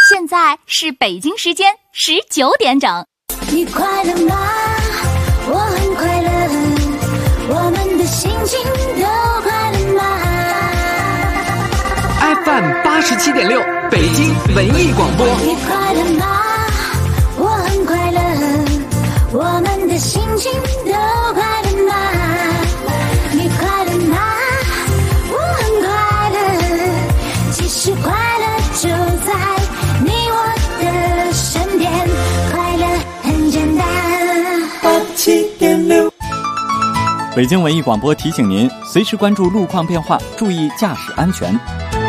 现在是北京时间19点整。 你快乐吗？我很快乐，我们的心情都快乐吗 ？FM 87.6，北京文艺广播。 你快乐吗？我很快乐，我们的心情都快乐吗？你快乐吗？我很快乐，其实快乐就在你我的身边，快乐很简单。87.6， 北京文艺广播提醒您，随时关注路况变化，注意驾驶安全。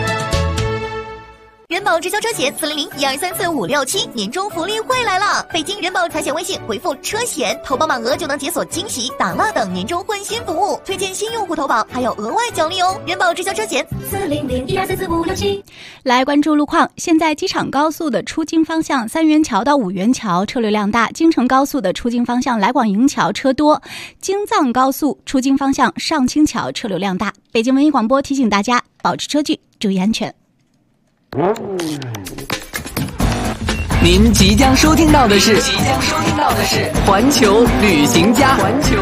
人保直销车险400-1234-567年终福利会来了！北京人保财险微信回复车险，投保满额就能解锁惊喜、打蜡等年终换新服务，推荐新用户投保还有额外奖励哦！人保直销车险400-1234-567。 来关注路况，现在机场高速的出京方向三元桥到五元桥车流量大，京承高速的出京方向来广营桥车多，京藏高速出京方向上清桥车流量大。北京文艺广播提醒大家保持车距，注意安全。 您即将收听到的是环球旅行家。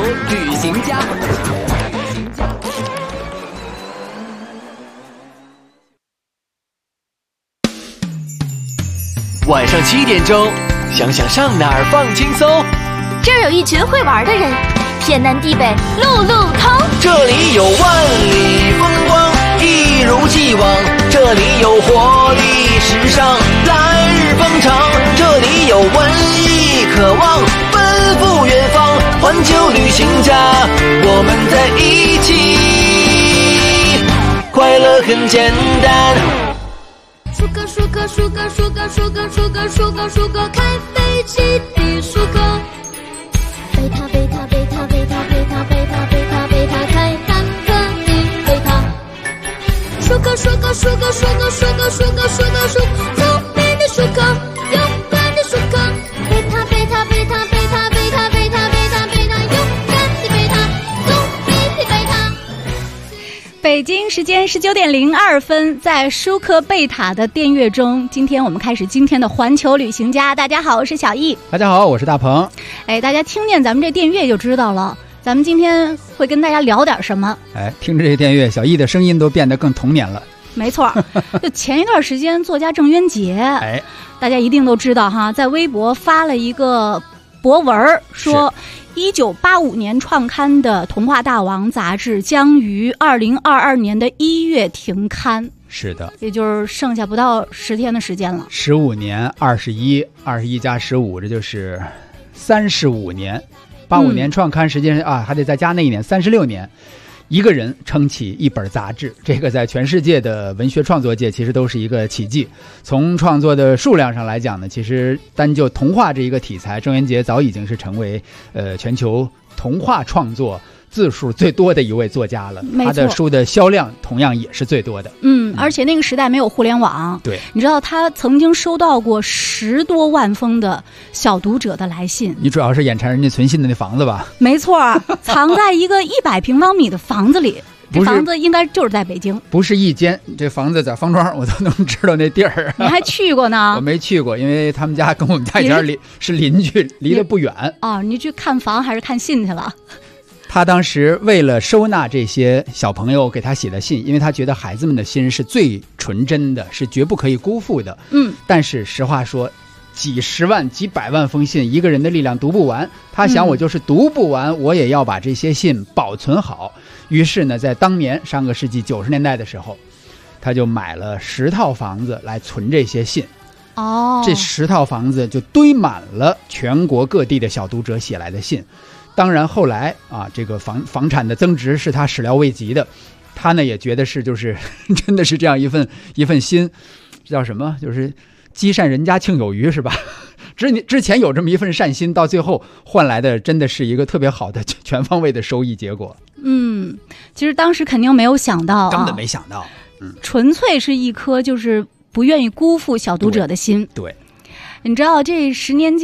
晚上7点钟，想想上哪儿放轻松。 这儿有一群会玩的人，天南地北路路通。 这里有万里风光，一如既往。这里有活力时尚，来日方长。这里有文艺渴望，奔赴远方。环球旅行家，我们在一起，快乐很简单。 舒克舒克舒克舒克舒克舒克舒克舒克开飞机的舒克，贝塔贝塔贝塔贝塔贝塔贝塔贝塔贝塔开坦克的贝塔，舒克舒克舒克舒克舒克舒克舒克舒克，聪明的舒克，勇敢的舒克，贝塔贝塔贝塔贝塔贝塔贝塔贝塔贝塔，勇敢的贝塔，聪明的贝塔。 北京时间19点02分，在舒克贝塔的电乐中，今天我们开始今天的环球旅行家。大家好，我是小易。 大家好，我是大鹏。 大家听见咱们这电乐就知道了，咱们今天会跟大家聊点什么。 听着这电乐，小易的声音都变得更童年了。 没错，就前一段时间作家郑渊洁，大家一定都知道哈，在微博发了一个博文，说1985年创刊的《童话大王》杂志将于2022年的1月停刊。 是的， 也就是剩下不到10天的时间了。 15年21加15，这就是35年。85年创刊，实际上还得再加那一年，36年。一个人撑起一本杂志，这个在全世界的文学创作界其实都是一个奇迹。从创作的数量上来讲呢，其实单就童话这一个题材，郑渊洁早已经是成为全球童话创作字数最多的一位作家了。他的书的销量同样也是最多的。 而且那个时代没有互联网。 对， 你知道他曾经收到过10多万封的小读者的来信。 你主要是眼馋人家存信的那房子吧？ 没错，藏在一个100平方米的房子里。这房子应该就是在北京， 不是一间，这房子在方庄，我都能知道那地儿。 你还去过呢？ 我没去过，因为他们家跟我们家以前是邻居，离得不远。 你去看房还是看信去了？ 他当时为了收纳这些小朋友给他写的信，因为他觉得孩子们的心是最纯真的，是绝不可以辜负的。但是实话说，几十万几百万封信，一个人的力量读不完。他想，我就是读不完，我也要把这些信保存好。于是呢，在当年上个世纪90年代的时候，他就买了10套房子来存这些信。这10套房子就堆满了全国各地的小读者写来的信。当然后来这个房产的增值是他始料未及的，他呢也觉得是就是真的是这样一份心，叫什么，就是积善人家庆有余，是吧？之前有这么一份善心，到最后换来的真的是一个特别好的全方位的收益结果。 其实当时肯定没有想到， 根本没想到， 纯粹是一颗就是不愿意辜负小读者的心。 对， 你知道这10年间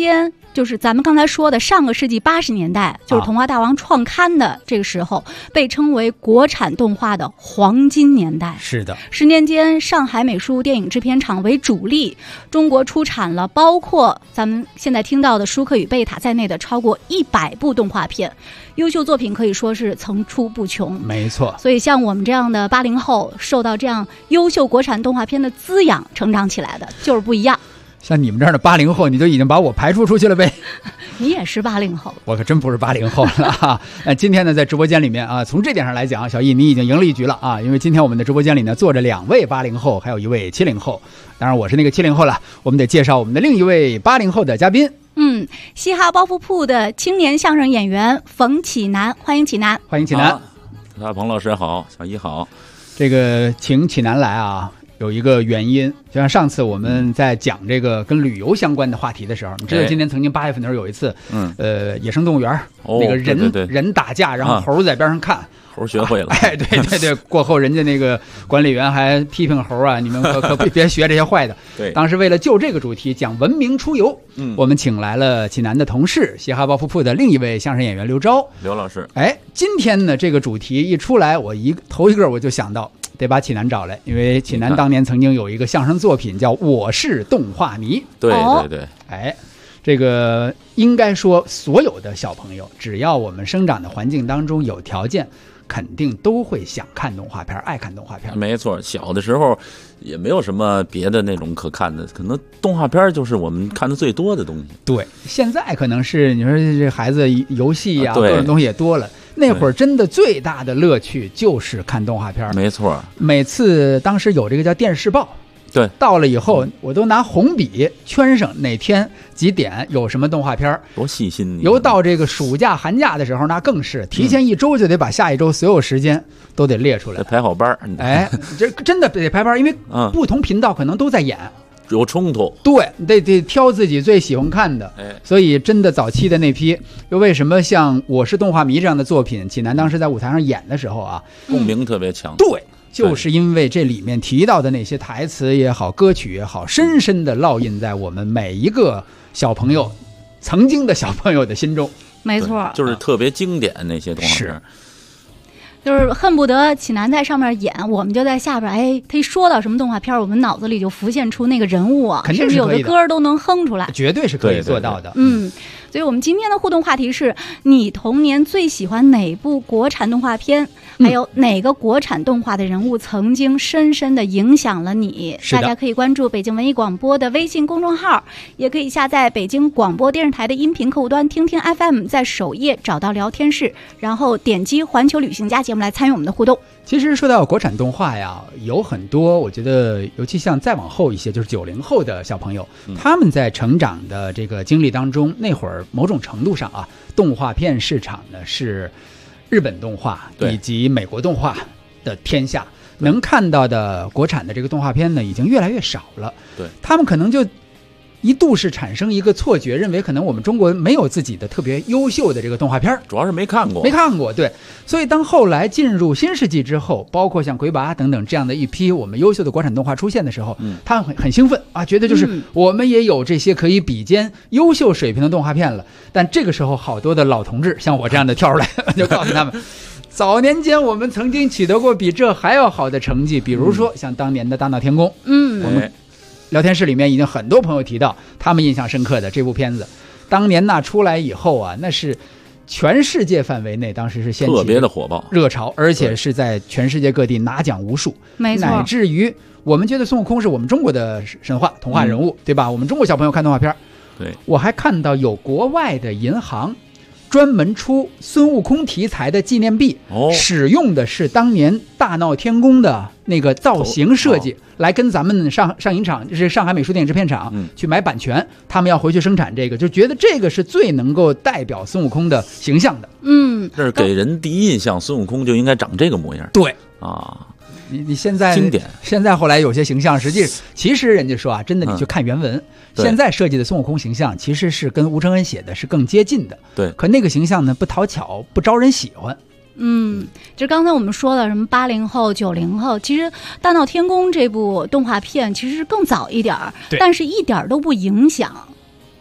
就是咱们刚才说的上个世纪80年代，就是童话大王创刊的这个时候，被称为国产动画的黄金年代。 是的 ，10年间，上海美术电影制片厂为主力，中国出产了包括咱们现在听到的《舒克与贝塔》在内的超过100部动画片，优秀作品可以说是层出不穷。 没错， 所以像我们这样的80后，受到这样优秀国产动画片的滋养，成长起来的，就是不一样。 像你们这样的80后，你就已经把我排除出去了呗？ 你也是80后， 我可真不是80后了哈。今天呢，在直播间里面啊，从这点上来讲，小易你已经赢了一局了啊！因为今天我们的直播间里呢，坐着2位80后，还有1位70后。当然，我是那个70后了。我们得介绍我们的另一位80后的嘉宾。 嘻哈包袱铺的青年相声演员冯启南，欢迎启南， 欢迎启南。 大鹏老师好，小易好。 这个请启南来啊，有一个原因，就像上次我们在讲这个跟旅游相关的话题的时候，你知道今年曾经8月份的时候有一次，野生动物园那个人打架，然后猴在边上看。 猴学会了， 对，过后人家那个管理员还批评猴啊，你们可别学这些坏的。 对， 当时为了就这个主题讲文明出游，我们请来了济南的同事，嘻哈包袱铺的另一位相声演员刘钊， 刘老师。 今天呢这个主题一出来，头一个我就想到得把启南找来，因为启南当年曾经有一个相声作品叫《我是动画迷》。 对， 这个应该说所有的小朋友，只要我们生长的环境当中有条件，肯定都会想看动画片，爱看动画片。 没错，小的时候也没有什么别的那种可看的，可能动画片就是我们看的最多的东西。 对，现在可能是你说这孩子游戏啊，各种东西也多了。那会儿真的最大的乐趣就是看动画片。 没错， 每次当时有这个叫电视报。 对， 到了以后我都拿红笔圈上哪天几点有什么动画片， 多细心。 由到这个暑假寒假的时候，那更是提前1周就得把下一周所有时间都得列出来， 排好班。 这真的得排班，因为不同频道可能都在演， 有冲突。 对，得挑自己最喜欢看的。所以真的早期的那批，又为什么像《我是动画迷》这样的作品，济南当时在舞台上演的时候啊， 共鸣特别强。 对。就是因为这里面提到的那些台词也好，歌曲也好，深深的烙印在我们每一个小朋友，曾经的小朋友的心中。 没错， 就是特别经典那些动画片。 就是恨不得启南在上面演，我们就在下边。他一说到什么动画片，我们脑子里就浮现出那个人物啊，甚至有的歌都能哼出来， 绝对是可以做到的。 所以我们今天的互动话题是：你童年最喜欢哪部国产动画片？还有哪个国产动画的人物曾经深深的影响了你？大家可以关注北京文艺广播的微信公众号，也可以下载北京广播电视台的音频客户端听听 FM， 在首页找到聊天室，然后点击环球旅行家节目来参与我们的互动。 其实说到国产动画呀，有很多我觉得尤其像再往后一些，就是90后的小朋友，他们在成长的这个经历当中，那会儿某种程度上啊，动画片市场呢是日本动画以及美国动画的天下，能看到的国产的这个动画片呢已经越来越少了。 对， 他们可能就一度是产生一个错觉，认为可能我们中国没有自己的特别优秀的这个动画片， 主要是没看过。对， 所以当后来进入新世纪之后，包括像鬼拔等等这样的一批我们优秀的国产动画出现的时候，他们很兴奋啊，觉得就是我们也有这些可以比肩优秀水平的动画片了。但这个时候好多的老同志像我这样的跳出来就告诉他们早年间我们曾经取得过比这还要好的成绩，比如说像当年的大闹天宫。我们聊天室里面已经很多朋友提到他们印象深刻的这部片子，当年那出来以后啊，那是全世界范围内当时是掀起特别的火爆热潮，而且是在全世界各地拿奖无数。 没错， 乃至于我们觉得孙悟空是我们中国的神话童话人物，对吧？我们中国小朋友看动画片， 对， 我还看到有国外的银行专门出孙悟空题材的纪念币，使用的是当年大闹天宫的那个造型设计，来跟咱们上影厂，就是上海美术电影制片厂去买版权，他们要回去生产这个，就觉得这个是最能够代表孙悟空的形象的。 这是给人第一印象，孙悟空就应该长这个模样。 对啊。 你现在经典， 现在后来有些形象，其实人家说啊，真的你去看原文，现在设计的孙悟空形象其实是跟吴承恩写的是更接近的。 对， 可那个形象呢不讨巧，不招人喜欢。 就刚才我们说的什么80后、90后，其实《大闹天宫》这部动画片其实是更早一点，但是一点都不影响。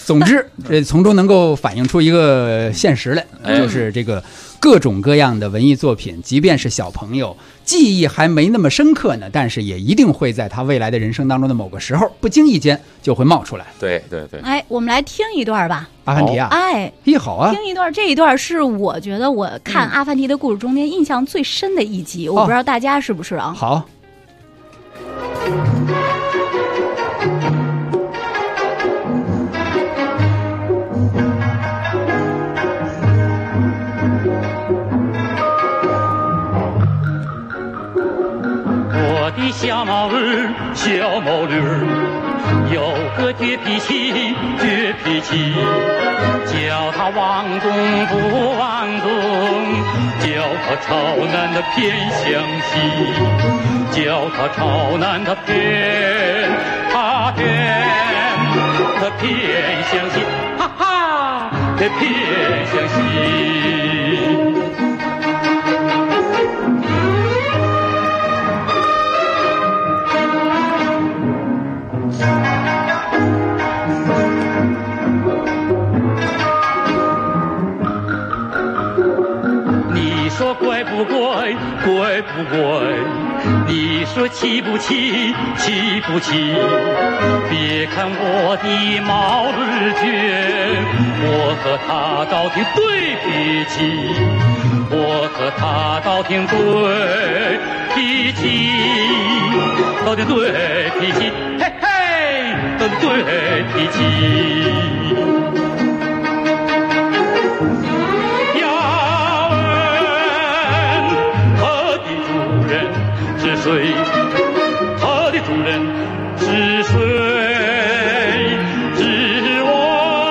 总之，从中能够反映出一个现实来，就是这个各种各样的文艺作品，即便是小朋友记忆还没那么深刻呢，但是也一定会在他未来的人生当中的某个时候，不经意间就会冒出来。 对对对。 哎，我们来听一段吧。 阿凡提啊， 哎， 好啊， 听一段。这一段是我觉得我看阿凡提的故事中间印象最深的一集，我不知道大家是不是啊？ 好。 我的小毛驴有个倔脾气，叫他往东不往东，叫他朝南的偏向西，叫他朝南的偏向西，哈哈，偏向西。你说乖不乖？你说气不气？别看我的毛驴倔，我和他倒挺对脾气，嘿嘿，倒挺对脾气。他的主人是谁？只问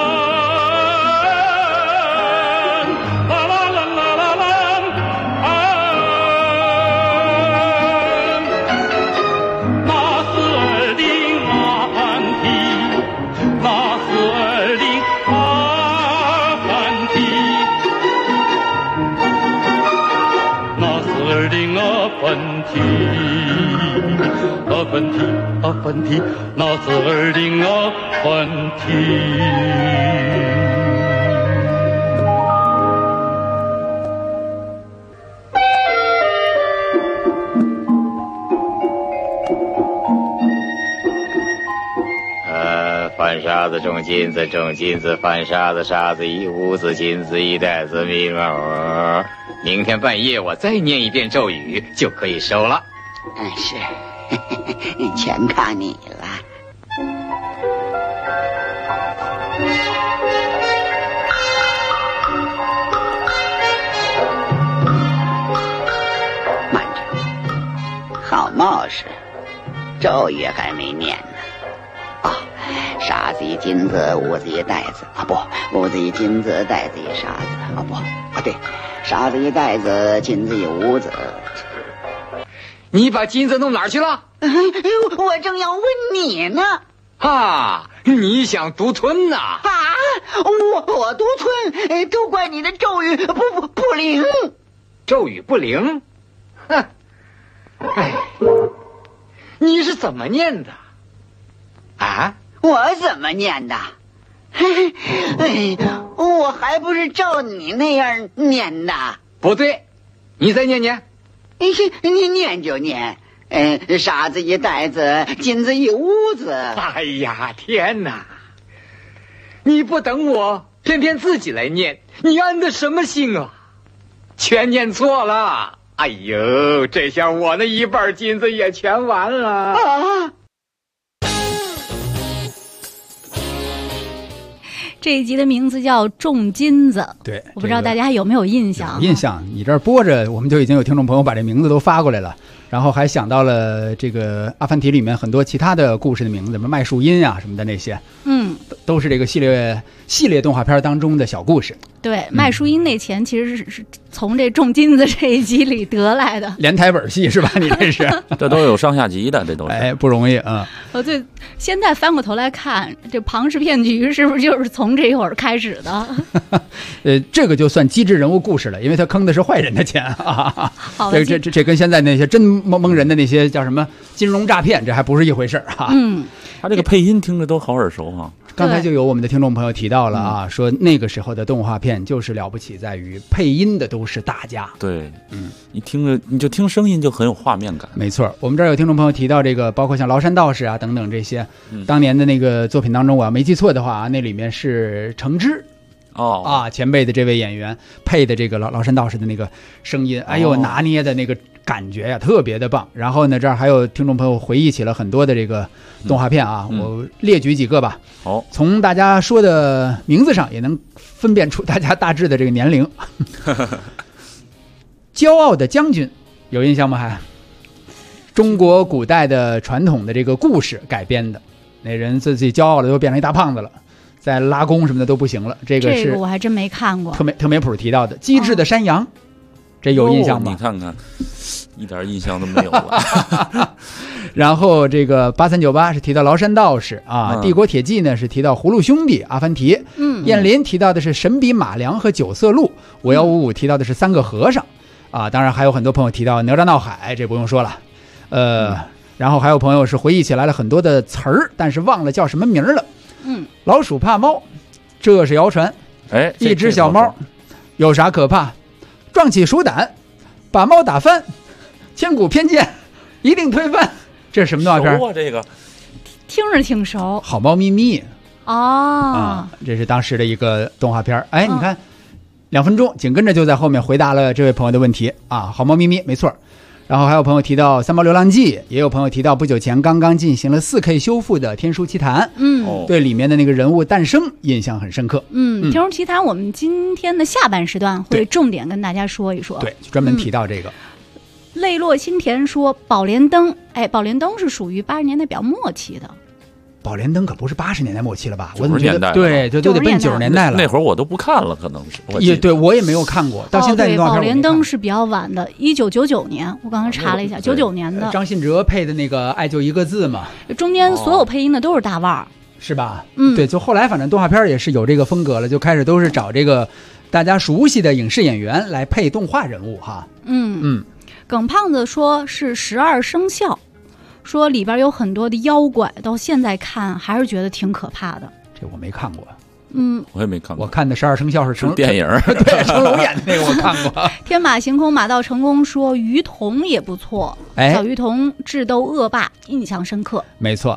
啦啦啦啦啦啦那是二零阿凡提，那是二零阿凡提，那是二零阿凡提。阿凡提，那是二零阿凡提。 翻沙子种金子，翻沙子一屋子，金子一袋子，密码儿。明天半夜我再念一遍咒语，就可以收了。 是，全靠你了。慢着，好冒失，咒语还没念呢。沙子一金子，屋子一袋子啊，不，屋子一金子，袋子一沙子啊，不啊，对，沙子一袋子，金子一屋子。 你把金子弄哪儿去了？ 我正要问你呢。 你想独吞呐？ 我独吞，都怪你的咒语不灵。 咒语不灵？哼！哎，你是怎么念的？ 我怎么念的？我还不是照你那样念的。 不对，你再念念。 你念就念。沙子一袋子，金子一屋子。 哎呀，天哪！你不等我，偏偏自己来念，你安的什么心啊？全念错了。哎呦，这下我那一半金子也全完了。 这一集的名字叫《种金子》， 对， 我不知道大家还有没有印象？ 印象，你这儿播着，我们就已经有听众朋友把这名字都发过来了，然后还想到了这个阿凡提里面很多其他的故事的名字，什么麦树荫啊什么的那些，都是这个系列动画片当中的小故事。 对，麦树荫那前其实是从这种金子这一集里得来的， 连台本戏是吧？你这是这都有上下集的，这都是不容易啊。 现在翻过头来看，这庞氏骗局是不是就是从这会儿开始的？ 这个就算机智人物故事了，因为他坑的是坏人的钱啊。这跟现在那些真蒙人的那些叫什么金融诈骗，这还不是一回事啊。 他这个配音听着都好耳熟哈。 刚才就有我们的听众朋友提到了啊，说那个时候的动画片就是了不起，在于配音的都是大家。 对，你听着你就听声音就很有画面感。 没错，我们这儿有听众朋友提到这个，包括像崂山道士啊等等这些，当年的那个作品当中，我要没记错的话，那里面是程之。前辈的这位演员配的这个崂山道士的那个声音，哎呦，拿捏的那个感觉呀，特别的棒。然后呢，这儿还有听众朋友回忆起了很多的这个动画片啊，我列举几个吧。从大家说的名字上也能分辨出大家大致的这个年龄。骄傲的将军有印象吗？还中国古代的传统的这个故事改编的，那人自己骄傲了，就变成一大胖子了。在拉弓什么的都不行了，这个我还真没看过。 特美普提到的机智的山羊，这有印象吗？ 你看看，一点印象都没有了。 然后这个8398是提到崂山道士啊，帝国铁骑呢是提到葫芦兄弟阿凡提，燕林提到的是神笔马良和九色鹿，5155提到的是三个和尚啊，当然还有很多朋友提到哪吒闹海，这不用说了，然后还有朋友是回忆起来了很多的词儿，但是忘了叫什么名了。老鼠怕猫，这是谣传。一只小猫有啥可怕？壮起鼠胆，把猫打翻，千古偏见一定推翻。这是什么动画片？ 这个听着挺熟。 好猫咪咪这是当时的一个动画片。你看2分钟，紧跟着就在后面回答了这位朋友的问题啊。好猫咪咪，没错。然后还有朋友提到《三毛流浪记》，也有朋友提到不久前刚刚进行了4K 修复的《天书奇谭》，对里面的那个人物诞生印象很深刻。 天书奇谭我们今天的下半时段会重点跟大家说一说， 对，专门提到这个。 泪落心田说宝莲灯，宝莲灯是属于80年代比较末期的。 宝莲灯可不是80年代末期了吧 ？90年代， 对，就都得奔90年代了。 那会儿我都不看了，可能是对，我也没有看过。到现在， 宝莲灯是比较晚的，1999年，我刚刚查了一下，99年的。 张信哲配的那个《爱就一个字》嘛， 中间所有配音的都是大腕儿， 是吧？对，就后来反正动画片也是有这个风格了，就开始都是找这个大家熟悉的影视演员来配动画人物哈。 耿胖子说是12生肖。说里边有很多的妖怪，到现在看还是觉得挺可怕的。 这我没看过。 我也没看过。 我看的12生肖是电影， 对，成龙演的那个我看过。 天马行空，马到成功说于童也不错，小于童智斗恶霸印象深刻。 没错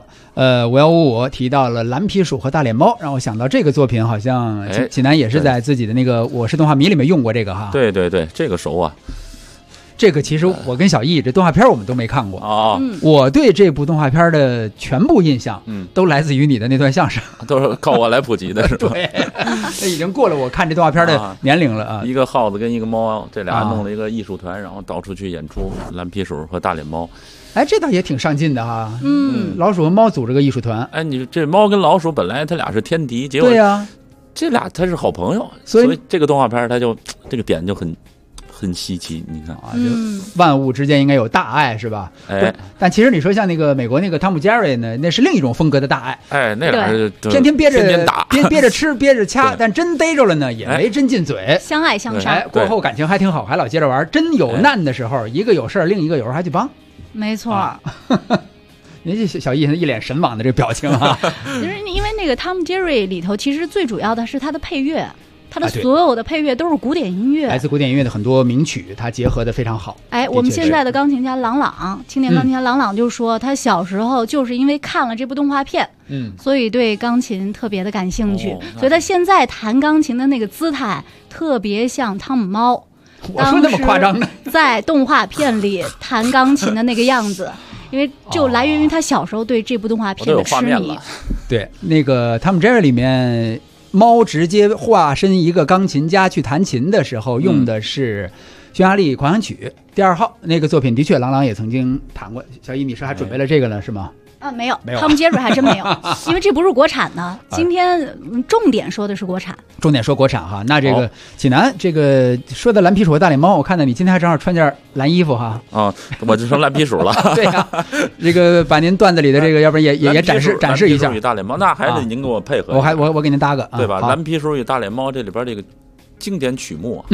，5155提到了蓝皮鼠和大脸猫，让我想到这个作品，好像济南也是在自己的那个《我是动画迷》里面用过这个哈。 对对对，这个熟啊。 这个其实我跟小易这动画片我们都没看过我对这部动画片的全部印象都来自于你的那段相声， 都是靠我来普及的是吧？ 对，那已经过了我看这动画片的年龄了啊。 一个耗子跟一个猫，这俩弄了一个艺术团，然后到处去演出蓝皮鼠和大脸猫。 这倒也挺上进的哈。老鼠和猫组织个艺术团。 你这猫跟老鼠本来它俩是天敌，结果对呀， 这俩它是好朋友，所以这个动画片它就这个点就很稀奇，你看就万物之间应该有大爱，是吧？但其实你说像那个美国那个汤姆·杰瑞呢，那是另一种风格的大爱。那俩天天憋着， 天天打， 憋着吃，憋着掐，但真逮着了呢，也没真进嘴， 相爱相杀。 过后感情还挺好，还老接着玩。真有难的时候，一个有事儿，另一个有时候还去帮。 没错。 您这小易一脸神往的这个表情啊！ 其实因为那个汤姆·杰瑞里头，其实最主要的是他的配乐。他的所有的配乐都是古典音乐， 来自古典音乐的很多名曲，它结合的非常好。 我们现在的钢琴家郎朗，青年钢琴家郎朗就说，他小时候就是因为看了这部动画片，所以对钢琴特别的感兴趣，所以他现在弹钢琴的那个姿态特别像汤姆猫。 我说那么夸张呢？ 在动画片里弹钢琴的那个样子。因为就来源于他小时候对这部动画片的痴迷。 对，那个汤姆·杰瑞里面。猫直接化身一个钢琴家去弹琴的时候，用的是匈牙利狂想曲第2号那个作品，的确郎朗也曾经弹过。小易，你是还准备了这个呢，是吗？ 没有，汤姆杰瑞还真没有，因为这不是国产的。今天重点说的是国产， 重点说国产哈。那这个济南这个说的蓝皮鼠和大脸猫，我看到你今天还正好穿件蓝衣服哈。 我就成蓝皮鼠了。 对呀，这个把您段子里的这个，要不然也展示一下。 蓝皮鼠与大脸猫，那还得您给我配合。 我给您搭个， 对吧？蓝皮鼠与大脸猫这里边这个经典曲目，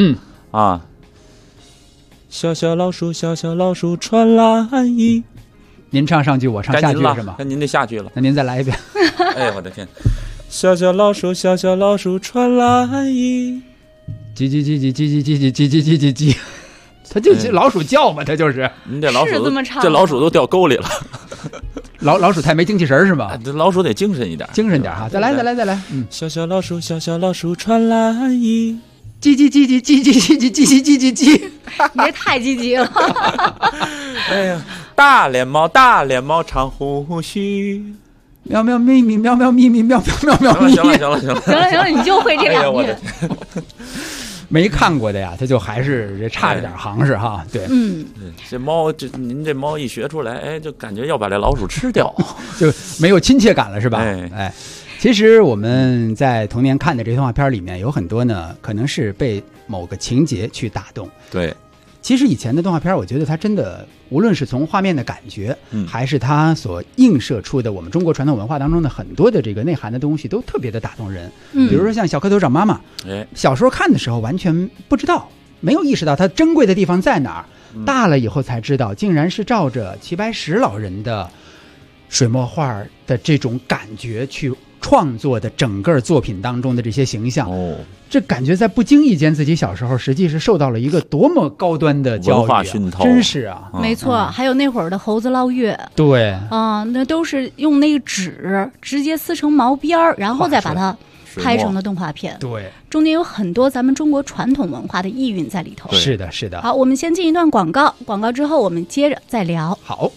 小小老鼠，小小老鼠穿蓝衣。 您唱上句，我唱下句是吗？ 那您得下句了。 那您再来一遍。 哎，我的天！小小老鼠，小小老鼠穿蓝衣。 叽叽叽叽叽叽叽叽叽叽叽叽，它就是老鼠叫嘛，它就是。 您这老鼠这么唱， 这老鼠都掉沟里了。 老鼠太没精气神是吗？ 这老鼠得精神一点， 精神点哈！再来。 小小老鼠，小小老鼠穿蓝衣。 叽叽叽叽叽叽叽叽叽叽叽叽， 你这太积极了。 哎呀，大脸猫长胡须， 喵喵咪咪喵喵咪咪喵喵喵咪。 行了， 你就会这两句。 没看过的呀，他就还是差着点行是哈。对， 这猫您这猫一学出来，就感觉要把这老鼠吃掉， 就没有亲切感了是吧？哎。其实我们在童年看的这动画片里面有很多呢，可能是被某个情节去打动。 对， 其实以前的动画片，我觉得它真的无论是从画面的感觉，还是它所映射出的我们中国传统文化当中的很多的这个内涵的东西，都特别的打动人。比如说像小蝌蚪找妈妈，小时候看的时候完全不知道，没有意识到它珍贵的地方在哪儿。大了以后才知道，竟然是照着齐白石老人的水墨画的这种感觉去创作的整个作品当中的这些形象，这感觉在不经意间自己小时候实际是受到了一个多么高端的教育， 文化熏陶， 真是啊， 没错。还有那会儿的猴子捞月， 对那都是用那个纸直接撕成毛边儿，然后再把它拍成了动画片。 对， 中间有很多咱们中国传统文化的意蕴在里头。 是的。 好，我们先进一段广告，广告之后我们接着再聊。 好。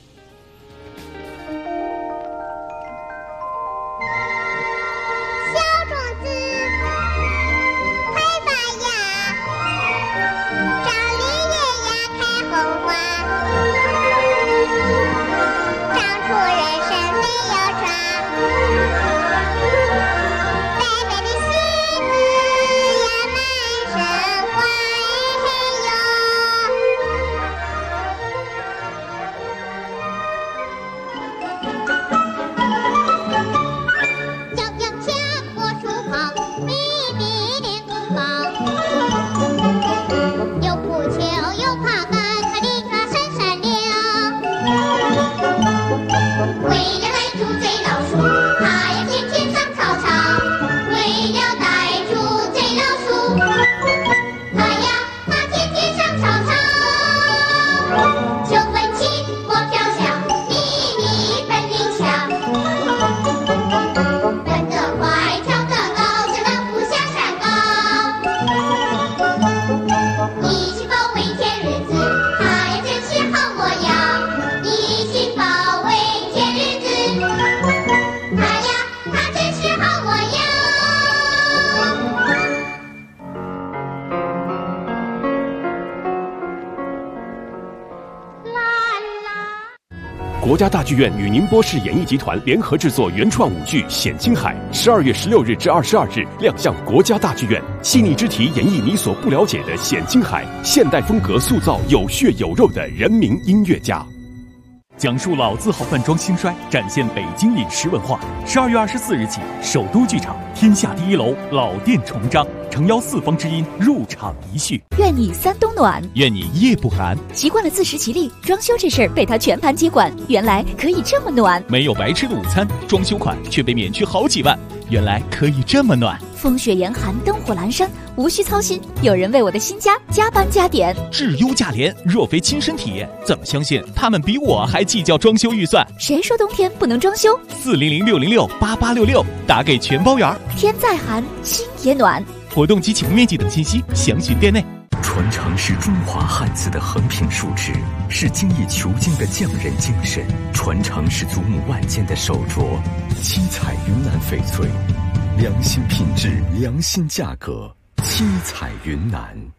国家大剧院与宁波市演艺集团联合制作原创舞剧《显青海》，12月16日至22日亮相国家大剧院。细腻之题演绎你所不了解的显青海，现代风格塑造有血有肉的人民音乐家。 讲述老字号饭庄兴衰，展现北京饮食文化。12月24日起，首都剧场天下第一楼老店重张，诚邀四方之音入场一叙。 愿你三冬暖， 愿你夜不寒。 习惯了自食其力，装修这事儿被他全盘接管，原来可以这么暖。 没有白吃的午餐，装修款却被免去好几万，原来可以这么暖。 风雪严寒，灯火阑珊，无需操心，有人为我的新家加班加点。 质优价廉，若非亲身体验，怎么相信他们比我还计较装修预算？ 谁说冬天不能装修 ？400-606-8866，打给全包圆。 天再寒，心也暖。 活动及启用面积等信息，详询店内。 传承是中华汉字的横平竖直，是精益求精的匠人精神；传承是祖母万间的手镯。七彩云南翡翠，良心品质，良心价格，七彩云南。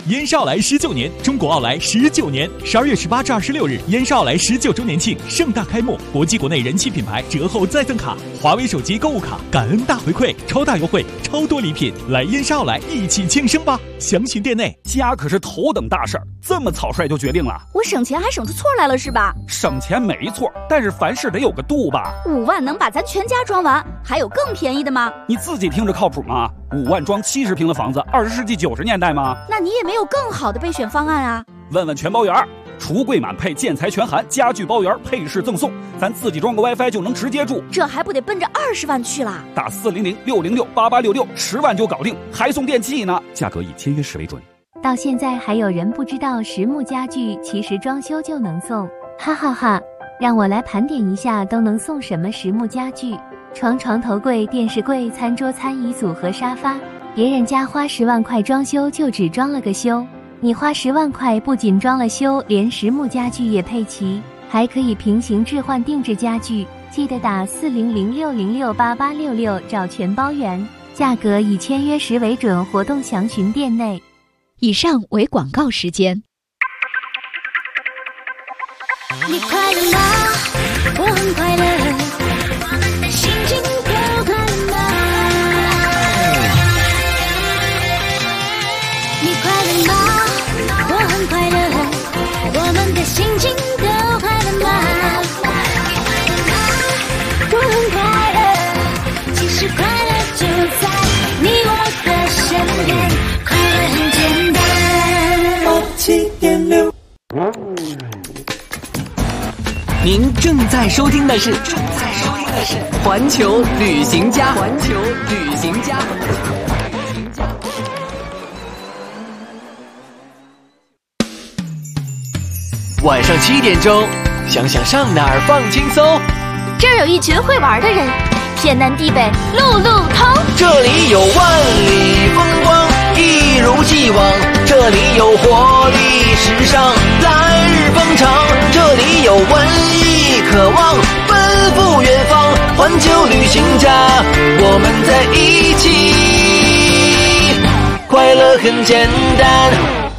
燕少来19年，中国奥莱19年，12月18至26日，燕少来19周年庆盛大开幕，国际国内人气品牌折后再赠卡，华为手机购物卡，感恩大回馈，超大优惠，超多礼品，来燕少来一起庆生吧！详询店内。 家可是头等大事儿，这么草率就决定了？ 我省钱还省出错来了是吧？ 省钱没错，但是凡事得有个度吧。 5万能把咱全家装完，还有更便宜的吗？ 你自己听着靠谱吗？5万装70平的房子，20世纪90年代吗？ 那你也没有更好的备选方案啊？ 问问全包圆，橱柜满配，建材全含，家具包圆，配饰赠送，咱自己装个 WiFi 就能直接住， 这还不得奔着20万去啦？ 打400-606-8866，10万就搞定，还送电器呢，价格以签约时为准。 到现在还有人不知道实木家具其实装修就能送，哈哈哈！让我来盘点一下都能送什么实木家具：床、头柜、电视柜、餐桌、餐椅组和沙发。别人家花10万块装修就只装了个修，你花10万块不仅装了修，连实木家具也配齐，还可以平行置换定制家具。记得打400-606-8866找全包圆，价格以签约时为准，活动详询店内。 以上为广告时间。 你快乐吗？我很快乐，心情都快乐吗？你快乐吗？我很快乐，我们的心情都快乐吗？我很快乐，其实快乐就在你我的身边，快乐很简单。87.6。 您正在收听的是环球旅行家。晚上7点钟，想想上哪儿放轻松。 这儿有一群会玩的人，天南地北路路通。 这里有万里风光，一如既往。这里有活力时尚，来日方长。这里有文艺渴望，奔赴远方。环球旅行家，我们在一起，快乐很简单。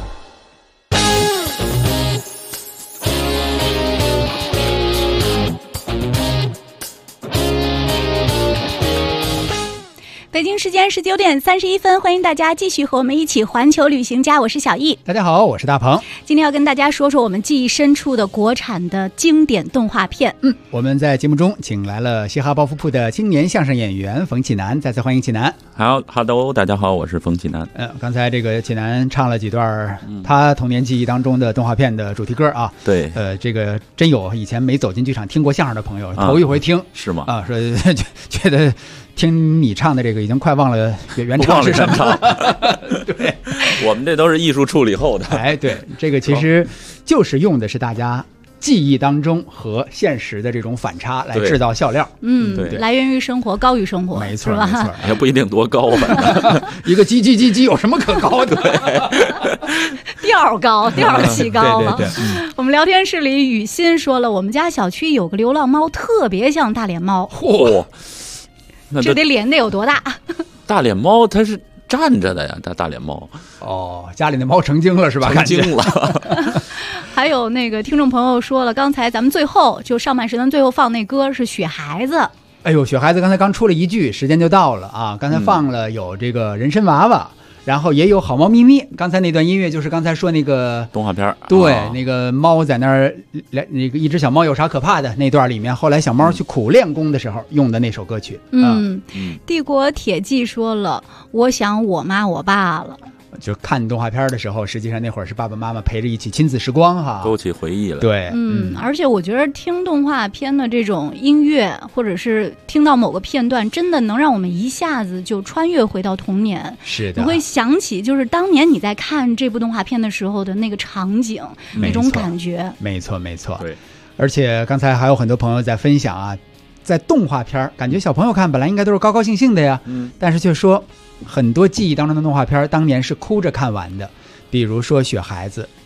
北京时间19点31分，欢迎大家继续和我们一起环球旅行家，我是小易。 大家好，我是大鹏。 今天要跟大家说说我们记忆深处的国产的经典动画片。 我们在节目中请来了嘻哈包袱铺的青年相声演员冯启南，再次欢迎启南。 好，大家好，我是冯启南。 刚才这个启南唱了几段他童年记忆当中的动画片的主题歌啊。 对， 这个真有以前没走进剧场听过相声的朋友，头一回听是吗？ 啊，说觉得听你唱的这个已经快忘了原唱是什么了。对， 我们这都是艺术处理后的。 哎，对，这个其实就是用的是大家记忆当中和现实的这种反差来制造笑料。 对， 来源于生活，高于生活， 没错， 是吧？ 没错， 也不一定多高吧。 一个叽有什么可高的？ 调高，调起高了。 对， 我们聊天室里雨欣说了，我们家小区有个流浪猫，特别像大脸猫。 嚯！ 这得脸得有多大？ 大脸猫它是站着的呀，大脸猫。 哦，家里的猫成精了是吧？ 成精了。 还有那个听众朋友说了，刚才咱们最后就上半时段最后放那歌是雪孩子。 哎呦，雪孩子刚才刚出了一句，时间就到了啊！刚才放了有这个人参娃娃。然后也有好猫咪咪，刚才那段音乐就是刚才说那个动画片， 对，那个猫在那儿，那个一只小猫有啥可怕的那段里面，后来小猫去苦练功的时候用的那首歌曲。 帝国铁骑说了，我想我妈我爸了。 就看动画片的时候，实际上那会儿是爸爸妈妈陪着一起亲子时光哈， 勾起回忆了。 对， 而且我觉得听动画片的这种音乐，或者是听到某个片段，真的能让我们一下子就穿越回到童年。 是的， 你会想起就是当年你在看这部动画片的时候的那个场景，那种感觉。 没错，没错。 对， 而且刚才还有很多朋友在分享啊，在动画片感觉小朋友看本来应该都是高高兴兴的呀，但是却说很多记忆当中的动画片当年是哭着看完的，比如说雪孩子，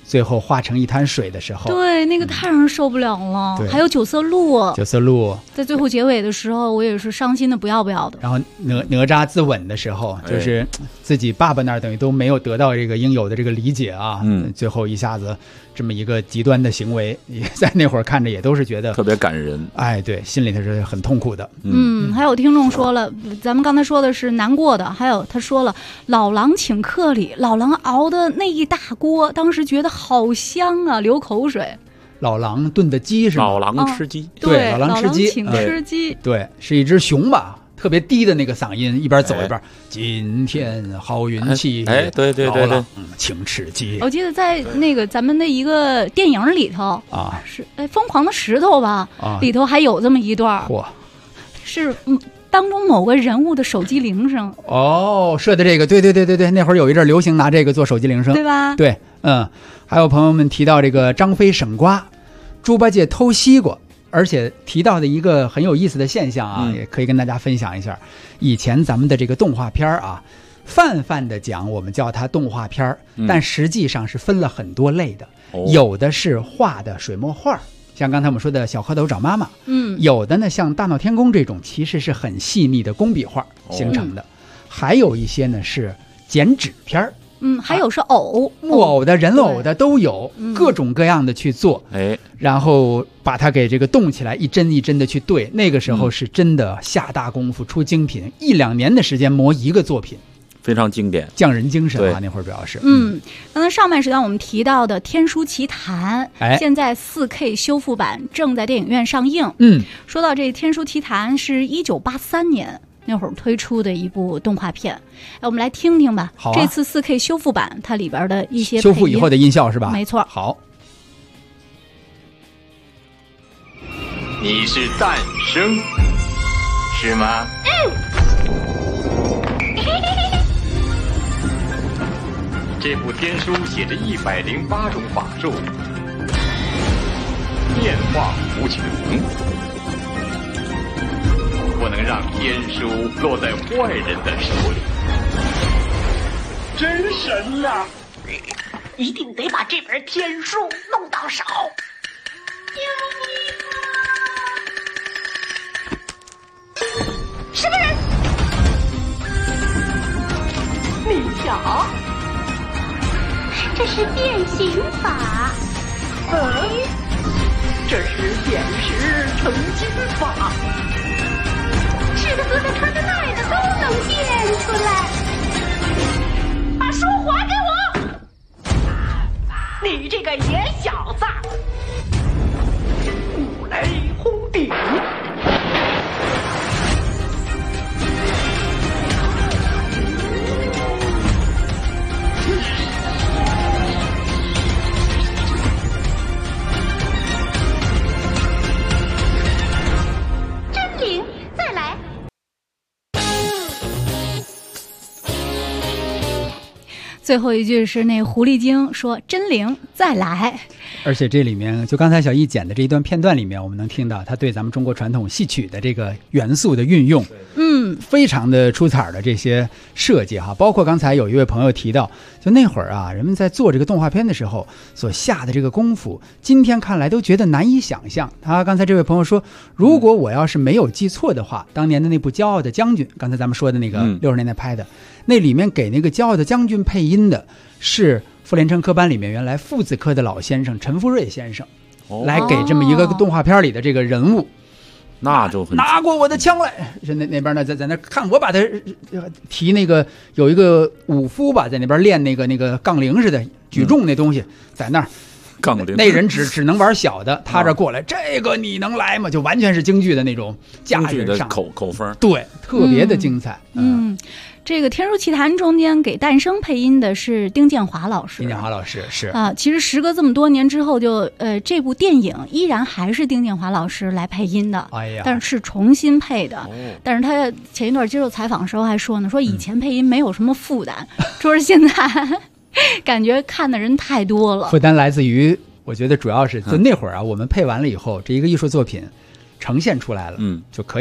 最后化成一滩水的时候， 对，那个太让人受不了了。还有九色鹿，在最后结尾的时候，我也是伤心的不要不要的。 然后哪吒自刎的时候，就是自己爸爸那儿等于都没有得到这个应有的这个理解啊，最后一下子这么一个极端的行为，在那会儿看着也都是觉得特别感人。 哎，对，心里头是很痛苦的。 还有听众说了，咱们刚才说的是难过的，还有他说了老狼请客里，老狼熬的那一大锅，当时觉得好香啊，流口水。 老狼炖的鸡是吗？ 老狼吃鸡， 对， 老狼吃鸡， 请吃鸡， 对，是一只熊吧。特别低的那个嗓音，一边走一边，今天好运气， 对， 请吃鸡。 我记得在那个咱们的一个电影里头啊，是疯狂的石头吧，里头还有这么一段，是当中某个人物的手机铃声。 哦，说的这个，对，那会儿有一阵流行拿这个做手机铃声， 对吧？ 对，还有朋友们提到这个张飞省瓜，猪八戒偷西瓜。而且提到的一个很有意思的现象啊，也可以跟大家分享一下。以前咱们的这个动画片啊，泛的讲我们叫它动画片，但实际上是分了很多类的。有的是画的水墨画，像刚才我们说的小蝌蚪找妈妈，有的呢像大闹天宫这种，其实是很细腻的工笔画形成的，还有一些呢是剪纸片。 还有是偶， 木偶的、人偶的都有，各种各样的去做，然后把它给这个动起来，一针一针的去对。那个时候是真的下大功夫出精品，1-2年的时间磨一个作品， 非常经典， 匠人精神啊！那会儿主要是， 刚才上半时段我们提到的《天书奇谭》，现在4K 修复版正在电影院上映。说到这《天书奇谭》是1983年。那会儿推出的一部动画片，我们来听听吧。好，这次4K 修复版它里边的一些修复以后的音效是吧？ 没错。 好， 你是诞生是吗？这部天书写着108种法术，变化无穷。不能让天书落在坏人的手里。真神呐！ 一定得把这本天书弄到手。什么人？你瞧，这是变形法。这是点石成金法。吃的、喝的、穿的、戴的都能变出来。把书还给我！你这个野小子！五雷轰顶！真灵！再来！ 最后一句是那狐狸精说：“真灵，再来。” 而且这里面，就刚才小易剪的这一段片段里面，我们能听到他对咱们中国传统戏曲的这个元素的运用，非常的出彩的这些设计哈。包括刚才有一位朋友提到，就那会儿啊，人们在做这个动画片的时候所下的这个功夫，今天看来都觉得难以想象。刚才这位朋友说，如果我要是没有记错的话，当年的那部《骄傲的将军》，刚才咱们说的那个60年代拍的，那里面给那个骄傲的将军配音的是傅连城科班里面原来父子科的老先生陈福瑞先生，来给这么一个动画片里的这个人物， 那就很拿过我的枪来。是那边呢，在那看我把他提那个有一个武夫吧，在那边练那个杠铃似的举重那东西，在那儿。 杠铃那人只能玩小的，他这过来，这个你能来吗？就完全是京剧的那种架势上口风， 对，特别的精彩。 这个《天书奇谭》中间给诞生配音的是丁建华老师。 丁建华老师是啊，其实时隔这么多年之后就，这部电影依然还是丁建华老师来配音的。 哎呀， 但是重新配的。但是他前一段接受采访的时候还说呢，说以前配音没有什么负担，说是现在感觉看的人太多了。 负担来自于，我觉得主要是就那会儿啊，我们配完了以后，这一个艺术作品呈现出来了，就可以了。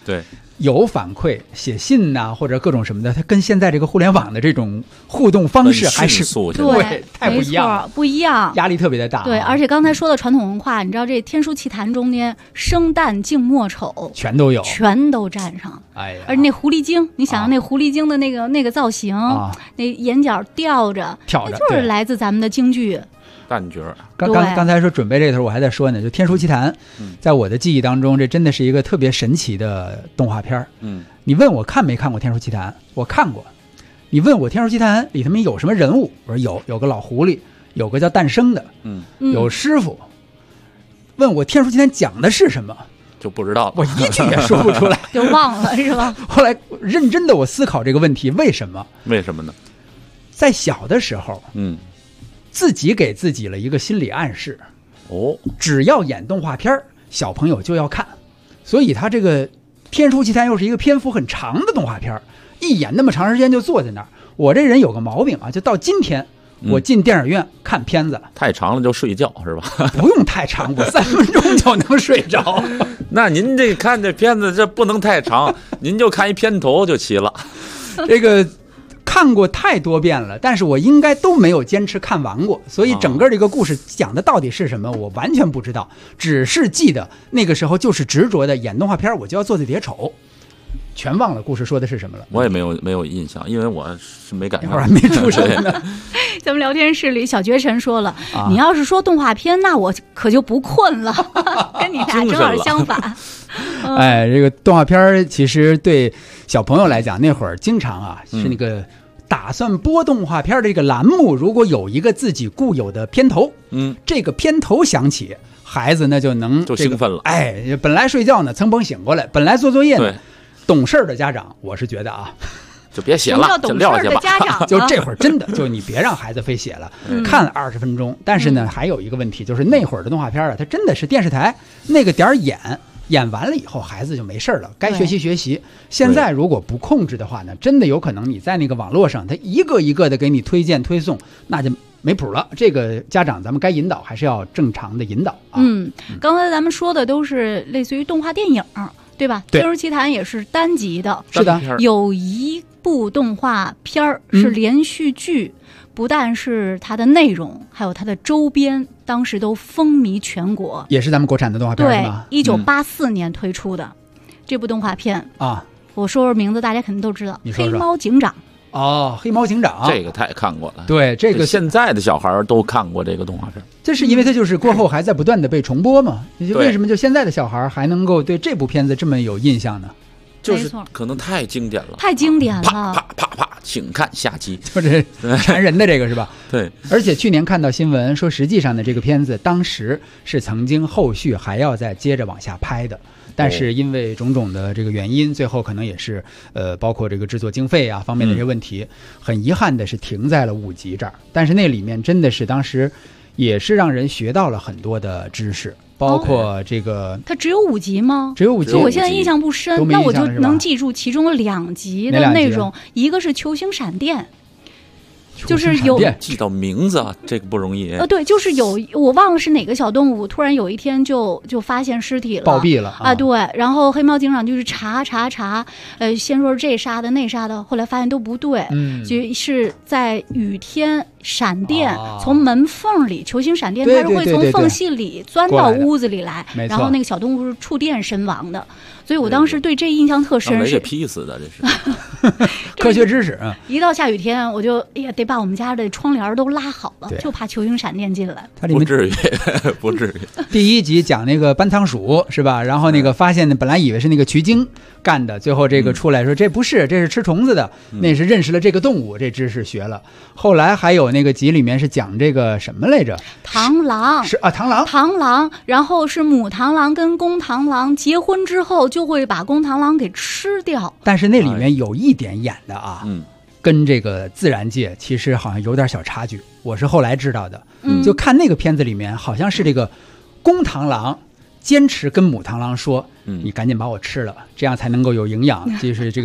对。 有反馈写信呐、或者各种什么的，它跟现在这个互联网的这种互动方式还是对太不一样， 不一样， 压力特别的大。 对，而且刚才说的传统文化，你知道这天书奇谭中间生旦净末丑全都有， 全都占上。 哎呀， 而那狐狸精，你想想那狐狸精的那个造型，那眼角吊着，那就是来自咱们的京剧。 旦角。 刚才说准备这个时候，我还在说呢，就《天书奇谭》，在我的记忆当中，这真的是一个特别神奇的动画片。你问我看没看过《天书奇谭》，我看过。你问我《天书奇谭》里头有什么人物，我说有个老狐狸，有个叫诞生的，有师傅。问我《天书奇谭》讲的是什么， 就不知道了， 我一句也说不出来， 就忘了是吧？ 后来认真的我思考这个问题，为什么？ 为什么呢？ 在小的时候，自己给自己了一个心理暗示，只要演动画片小朋友就要看，所以他这个《天书奇谭》又是一个篇幅很长的动画片，一演那么长时间就坐在那儿。我这人有个毛病啊，就到今天我进电影院看片子， 太长了就睡觉是吧？ 不用太长，我3分钟就能睡着。 那您这看这片子这不能太长，您就看一片头就齐了。 这个看过太多遍了，但是我应该都没有坚持看完过，所以整个这个故事讲的到底是什么，我完全不知道，只是记得那个时候就是执着的演动画片，我就要做这碟丑，全忘了故事说的是什么了。 我也没有印象，因为我是没赶上， 那会儿还没出生呢。 咱们聊天室里小绝尘说了，你要是说动画片，那我可就不困了，跟你俩正好相反。 哎，这个动画片其实对小朋友来讲，那会儿经常啊是那个打算播动画片的这个栏目，如果有一个自己固有的片头，这个片头响起，孩子呢就能就兴奋了。 哎，本来睡觉呢，噌蹦醒过来，本来做作业呢，懂事的家长，我是觉得啊。 就别写了，就撂下吧。 就这会儿真的，就你别让孩子非写了，看20分钟。但是呢，还有一个问题，就是那会儿的动画片啊，它真的是电视台那个点演完了以后，孩子就没事了，该学习学习。现在如果不控制的话呢，真的有可能你在那个网络上，他一个一个的给你推荐推送，那就没谱了。这个家长咱们该引导还是要正常的引导啊。 刚才咱们说的都是类似于动画电影，对吧？《天书奇谭》也是单集的， 是的， 有一部动画片是连续剧，不但是它的内容，还有它的周边，当时都风靡全国。 也是咱们国产的动画片是吗？ 对，1984年推出的这部动画片啊， 我说说名字，大家肯定都知道， 你说说黑猫警长。 哦，黑猫警长， 这个太看过了。 对，这个现在的小孩都看过这个动画片。 这是因为它就是过后还在不断的被重播嘛？为什么就现在的小孩还能够对这部片子这么有印象呢？ 就是可能太经典了， 太经典了， 啪啪啪啪，请看下集， 就是缠人的这个是吧？ 对。 而且去年看到新闻说，实际上呢，这个片子当时是曾经后续还要再接着往下拍的。但是因为种种的这个原因，最后可能也是包括这个制作经费啊方面的这些问题，很遗憾的是停在了5集这儿。但是那里面真的是当时也是让人学到了很多的知识，包括这个。 它只有5集吗？ 只有5集。 我现在印象不深，那我就能记住其中2集的内容，一个是球形闪电。就是有记到名字啊，这个不容易。 对，就是我忘了是哪个小动物，突然有一天就发现尸体了， 暴毙了啊！对，然后黑猫警长就是查，先说是这杀的那杀的，后来发现都不对，就是在雨天闪电从门缝里，球形闪电它是会从缝隙里钻到屋子里来，然后那个小动物是触电身亡的。所以我当时对这印象特深， 是给劈死的，这是科学知识。 一到下雨天，我就得把我们家的窗帘都拉好了，就怕球形闪电进来。 它里面不至于，不至于。 第1集讲那个搬仓鼠是吧？然后那个发现本来以为是那个渠精干的，最后这个出来说这不是，这是吃虫子的，那是认识了这个动物，这知识学了。后来还有那个集里面是讲这个什么来着？ 螳螂是啊，螳螂，然后是母螳螂跟公螳螂结婚之后就会把公螳螂给吃掉。 但是那里面有一点演的啊，跟这个自然界其实好像有点小差距，我是后来知道的。就看那个片子里面，好像是这个公螳螂坚持跟母螳螂说：“你赶紧把我吃了，这样才能够有营养。”就是这个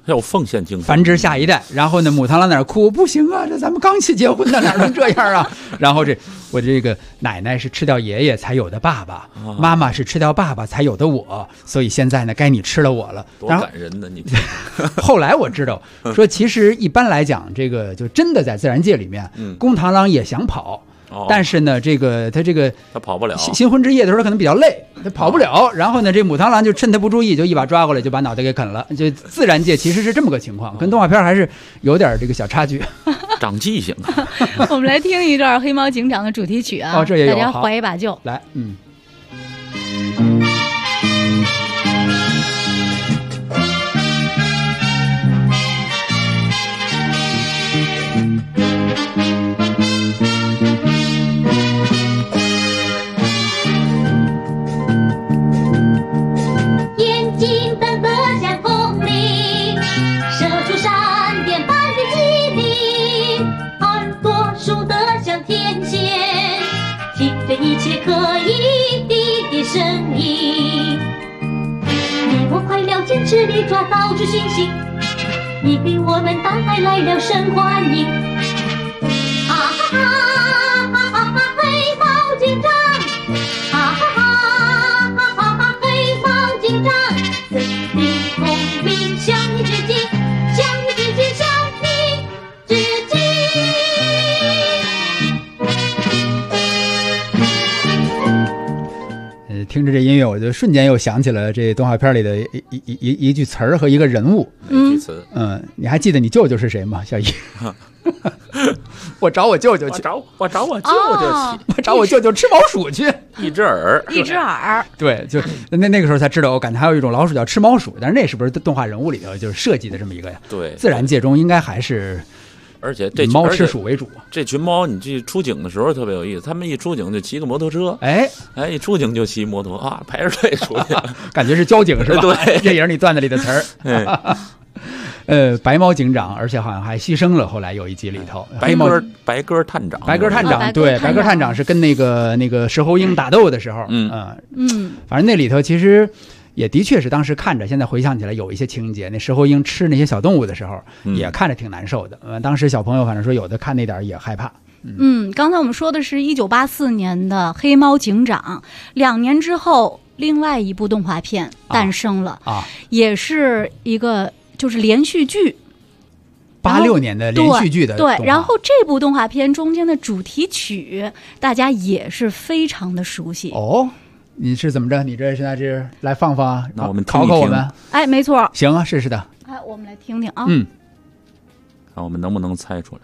有奉献精神， 繁殖下一代。然后呢，母螳螂在那哭，不行啊，这咱们刚起结婚呢，哪能这样啊？然后我这个奶奶是吃掉爷爷才有的爸爸，妈妈是吃掉爸爸才有的我，所以现在呢，该你吃了我了。 多感人呢！你后来我知道，说其实一般来讲，这个就真的在自然界里面，公螳螂也想跑。但是呢，他跑不了。 新婚之夜的时候可能比较累，他跑不了。然后呢，这母螳螂就趁他不注意，就一把抓过来，就把脑袋给啃了。就自然界其实是这么个情况，跟动画片还是有点这个小差距。 长记性。 我们来听一段《黑猫警长》的主题曲啊， 这也有， 大家怀一把旧。 来， 一切可以的声音，你我快了坚持地抓到住讯息，你给我们带来了神欢迎。哈哈哈哈哈哈，黑猫警长！哈哈哈哈哈哈，黑猫警长！森林公民向你致敬，向你致敬，向你致敬。 听着这音乐，我就瞬间又想起了这动画片里的一句词儿和一个人物。你还记得你舅舅是谁吗？小姨，我找我舅舅去， 我找我舅舅去， 我找我舅舅吃毛鼠去。 一只耳， 对，就那个时候才知道，我感觉还有一种老鼠叫吃毛鼠，但是那是不是动画人物里头就是设计的这么一个呀？ 对， 自然界中应该还是。 而且这猫吃鼠为主， 这群猫你这出警的时候特别有意思，他们一出警就骑个摩托车，一出警就骑摩托啊，排着队出去， 感觉是交警是吧？ 对， 这也是你段子里的词儿。白猫警长，而且好像还牺牲了。后来有一集里头， 白鸽探长， 对，白鸽探长是跟那个石猴鹰打斗的时候，反正那里头其实。也的确是当时看着，现在回想起来有一些情节，那石猴鹰吃那些小动物的时候，也看着挺难受的。当时小朋友反正说有的看那点也害怕。 刚才我们说的是1984年的《黑猫警长》，2年之后，另外一部动画片诞生了，也是一个就是连续剧。 86年的连续剧的对，然后这部动画片中间的主题曲，大家也是非常的熟悉哦。你是怎么着？你这现在是来放放啊？ 那我们考考我们。 没错。 行啊，试试的。 我们来听听啊。 看我们能不能猜出来。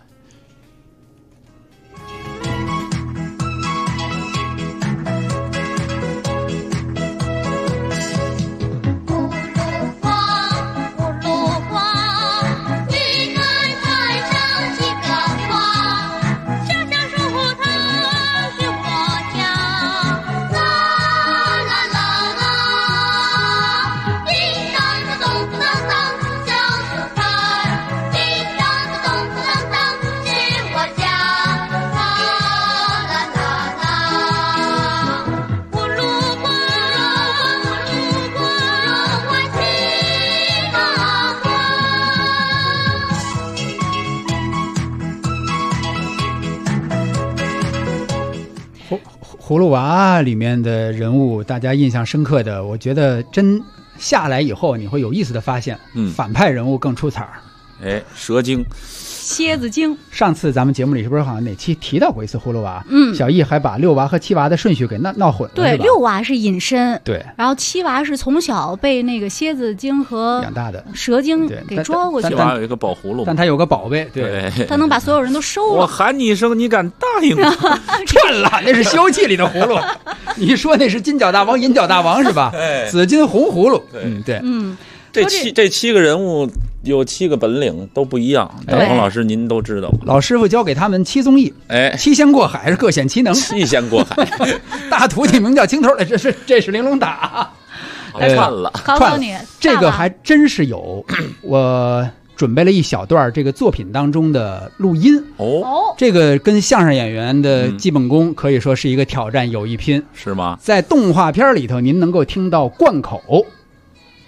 葫芦娃里面的人物，大家印象深刻的，我觉得真下来以后，你会有意思的发现，反派人物更出彩儿。 蛇精、 蝎子精。 上次咱们节目里是不是好像哪期提到过一次葫芦娃？小易还把6娃和7娃的顺序给闹混了。 对，6娃是隐身， 对， 然后7娃是从小被那个蝎子精和养大的蛇精给抓过去。 7娃有一个宝葫芦， 但他有个宝贝，对， 他能把所有人都收了。 我喊你一声，你敢答应吗？ 串了，那是《西游记》里的葫芦。你说那是金角大王、银角大王是吧？紫金红葫芦。对， 这7个人物有7个本领都不一样。大鹏老师您都知道， 老师傅教给他们7综艺，7仙过海是各显其能。 7仙过海， 大徒弟名叫青头，这是玲珑打。 串了， 考考你， 这个还真是有。我准备了一小段这个作品当中的录音这个跟相声演员的基本功可以说是一个挑战，有一拼， 是吗？ 在动画片里头，您能够听到贯口。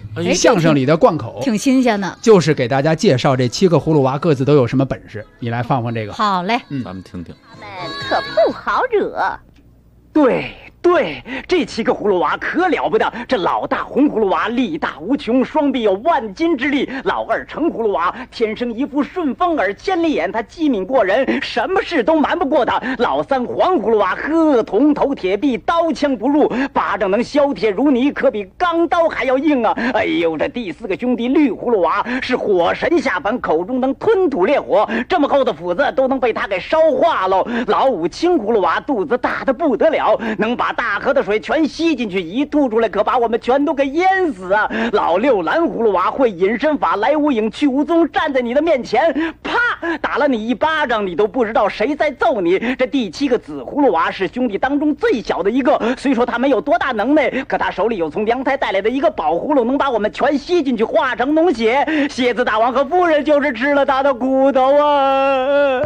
相声里的贯口， 挺新鲜的， 就是给大家介绍这7个葫芦娃各自都有什么本事。你来放这个。 好嘞， 咱们听听。 他们可不好惹。 对，这7个葫芦娃可了不得。这老大红葫芦娃力大无穷，双臂有万斤之力；老二橙葫芦娃天生一副顺风耳、千里眼，他机敏过人，什么事都瞒不过他；老三黄葫芦娃铜头铁臂，刀枪不入，巴掌能削铁如泥，可比钢刀还要硬啊！哎呦，这第4个兄弟绿葫芦娃是火神下凡，口中能吞吐烈火，这么厚的斧子都能被他给烧化喽。老5青葫芦娃肚子大的不得了，能把大河的水全吸进去，一吐出来可把我们全都给淹死啊！老6蓝葫芦娃会隐身法，来无影去无踪，站在你的面前，啪打了你一巴掌，你都不知道谁在揍你。这第7个紫葫芦娃是兄弟当中最小的一个，虽说他没有多大能耐，可他手里有从阳台带来的一个宝葫芦，能把我们全吸进去，化成脓血。蝎子大王和夫人就是吃了他的骨头啊！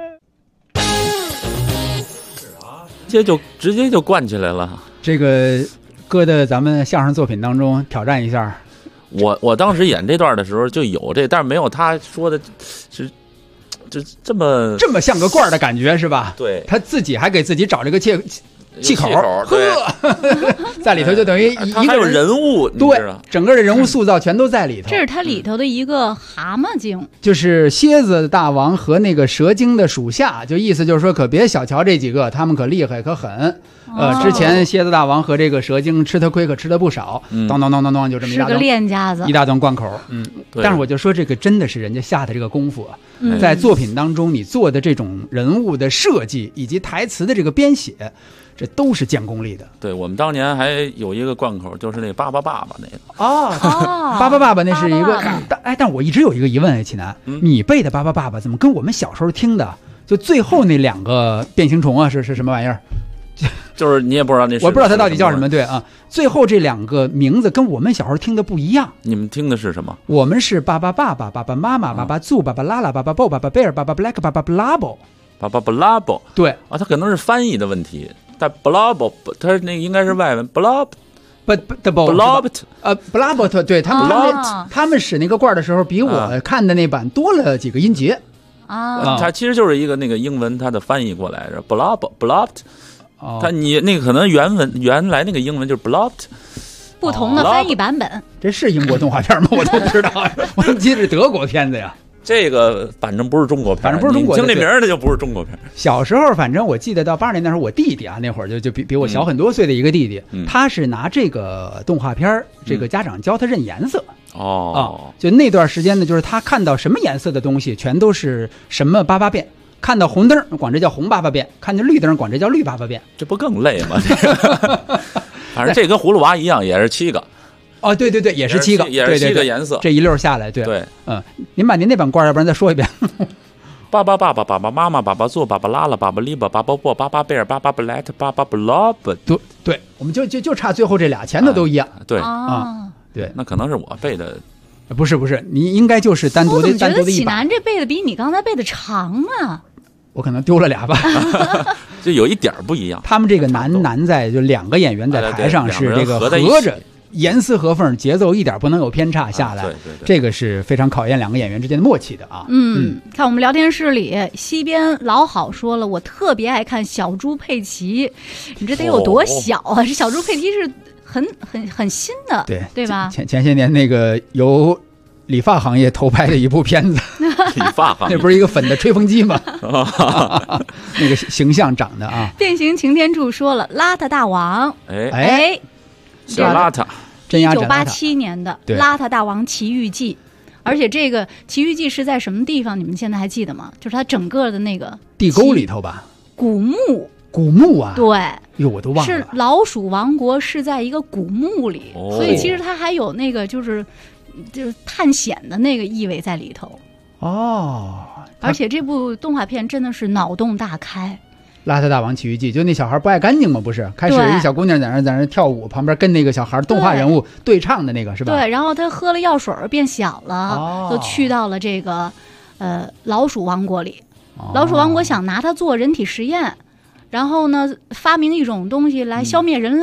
直接就灌起来了。 这个搁在咱们相声作品当中挑战一下。 我当时演这段的时候就有这，但是没有他说的是就这么像个罐的感觉是吧？ 对， 他自己还给自己找这个气口， 对， 在里头就等于一个人物， 对，整个的人物塑造全都在里头。 这是它里头的一个蛤蟆精， 就是蝎子大王和那个蛇精的属下，就意思就是说，可别小瞧这几个，他们可厉害可狠。之前蝎子大王和这个蛇精吃他亏，可吃的不少，咚咚咚咚咚，就这么一大是个练家子， 一大段贯口。但是我就说这个真的是人家下的这个功夫啊，在作品当中你做的这种人物的设计以及台词的这个编写。这都是见功力的。 对，我们当年还有一个贯口，就是那巴巴爸爸那个。 巴巴爸爸那是一个，但我一直有一个疑问，启南，你背的巴巴爸爸怎么跟我们小时候听的，就最后那2个变形虫啊，是什么玩意儿？ 就是你也不知道那是， 我不知道它到底叫什么。对啊，最后这2个名字跟我们小时候听的不一样。 你们听的是什么？ 我们是巴巴爸爸、巴巴妈妈、巴巴祖、巴巴拉拉、巴巴布、巴巴贝尔、巴巴 black、巴巴 blabo、 巴巴 blabo。对啊， 它可能是翻译的问题。但 blabo 它那个应该是外文 blob。 blabot， 对他们使那个罐的时候，比我看的那版多了几个音节啊。它其实就是一个那个英文，它的翻译过来是 blobbed。它你那个可能原来那个英文就是 blobbed， 不同的翻译版本。 这是英国动画片吗？我都不知道，我记得是德国片子呀。 这个反正不是中国片， 反正不是中国的，听这名儿的就不是中国片。 小时候，反正我记得到80年代时候，我弟弟啊，那会儿就比我小很多岁的一个弟弟，他是拿这个动画片，这个家长教他认颜色。就那段时间呢，就是他看到什么颜色的东西，全都是什么巴巴变。看到红灯，管这叫红巴巴变；看见绿灯，管这叫绿巴巴变。 这不更累吗？反正这跟葫芦娃一样，也是7个。 哦，对，也是7个， 也是7个颜色。 这一溜下来，对，您把您那版罐，要不然再说一遍。 巴巴爸爸、爸爸妈妈、爸爸做、爸爸拉拉、爸爸里巴、爸爸布、爸爸贝尔、爸爸布莱特、爸爸布拉布。 对，我们就差最后这俩，前头都一样。 对对， 那可能是我背的。 不是，你应该就是单独的一版。 我怎么觉得启南这背的比你刚才背的长啊？ 我可能丢了俩吧， 就有一点不一样。 他们这个难在就2个演员在台上是这个合着严丝合缝，节奏一点不能有偏差下来。对，这个是非常考验2个演员之间的默契的啊。 看我们聊天室里，西边老好说了，我特别爱看小猪佩奇，你这得有多小啊？这小猪佩奇是很新的，对吧？ 前些年那个由理发行业偷拍的一部片子， 理发行业那不是一个粉的吹风机吗？那个形象长的啊。 变形擎天柱说了，邋遢大王， 小邋遢， 真压 1987年的《邋遢大王奇遇记》，而且这个奇遇记是在什么地方？你们现在还记得吗？就是它整个的那个地沟里头吧， 古墓啊， 对， 哟，我都忘了， 是老鼠王国是在一个古墓里，所以其实它还有那个就是探险的那个意味在里头而且这部动画片真的是脑洞大开。 邋遢大王奇遇记，就那小孩不爱干净吗？不是，开始一小姑娘在那跳舞，旁边跟那个小孩动画人物对唱的那个是吧？ 对，然后他喝了药水变小了，就去到了这个老鼠王国里。老鼠王国想拿它做人体实验，然后呢发明一种东西来消灭人类。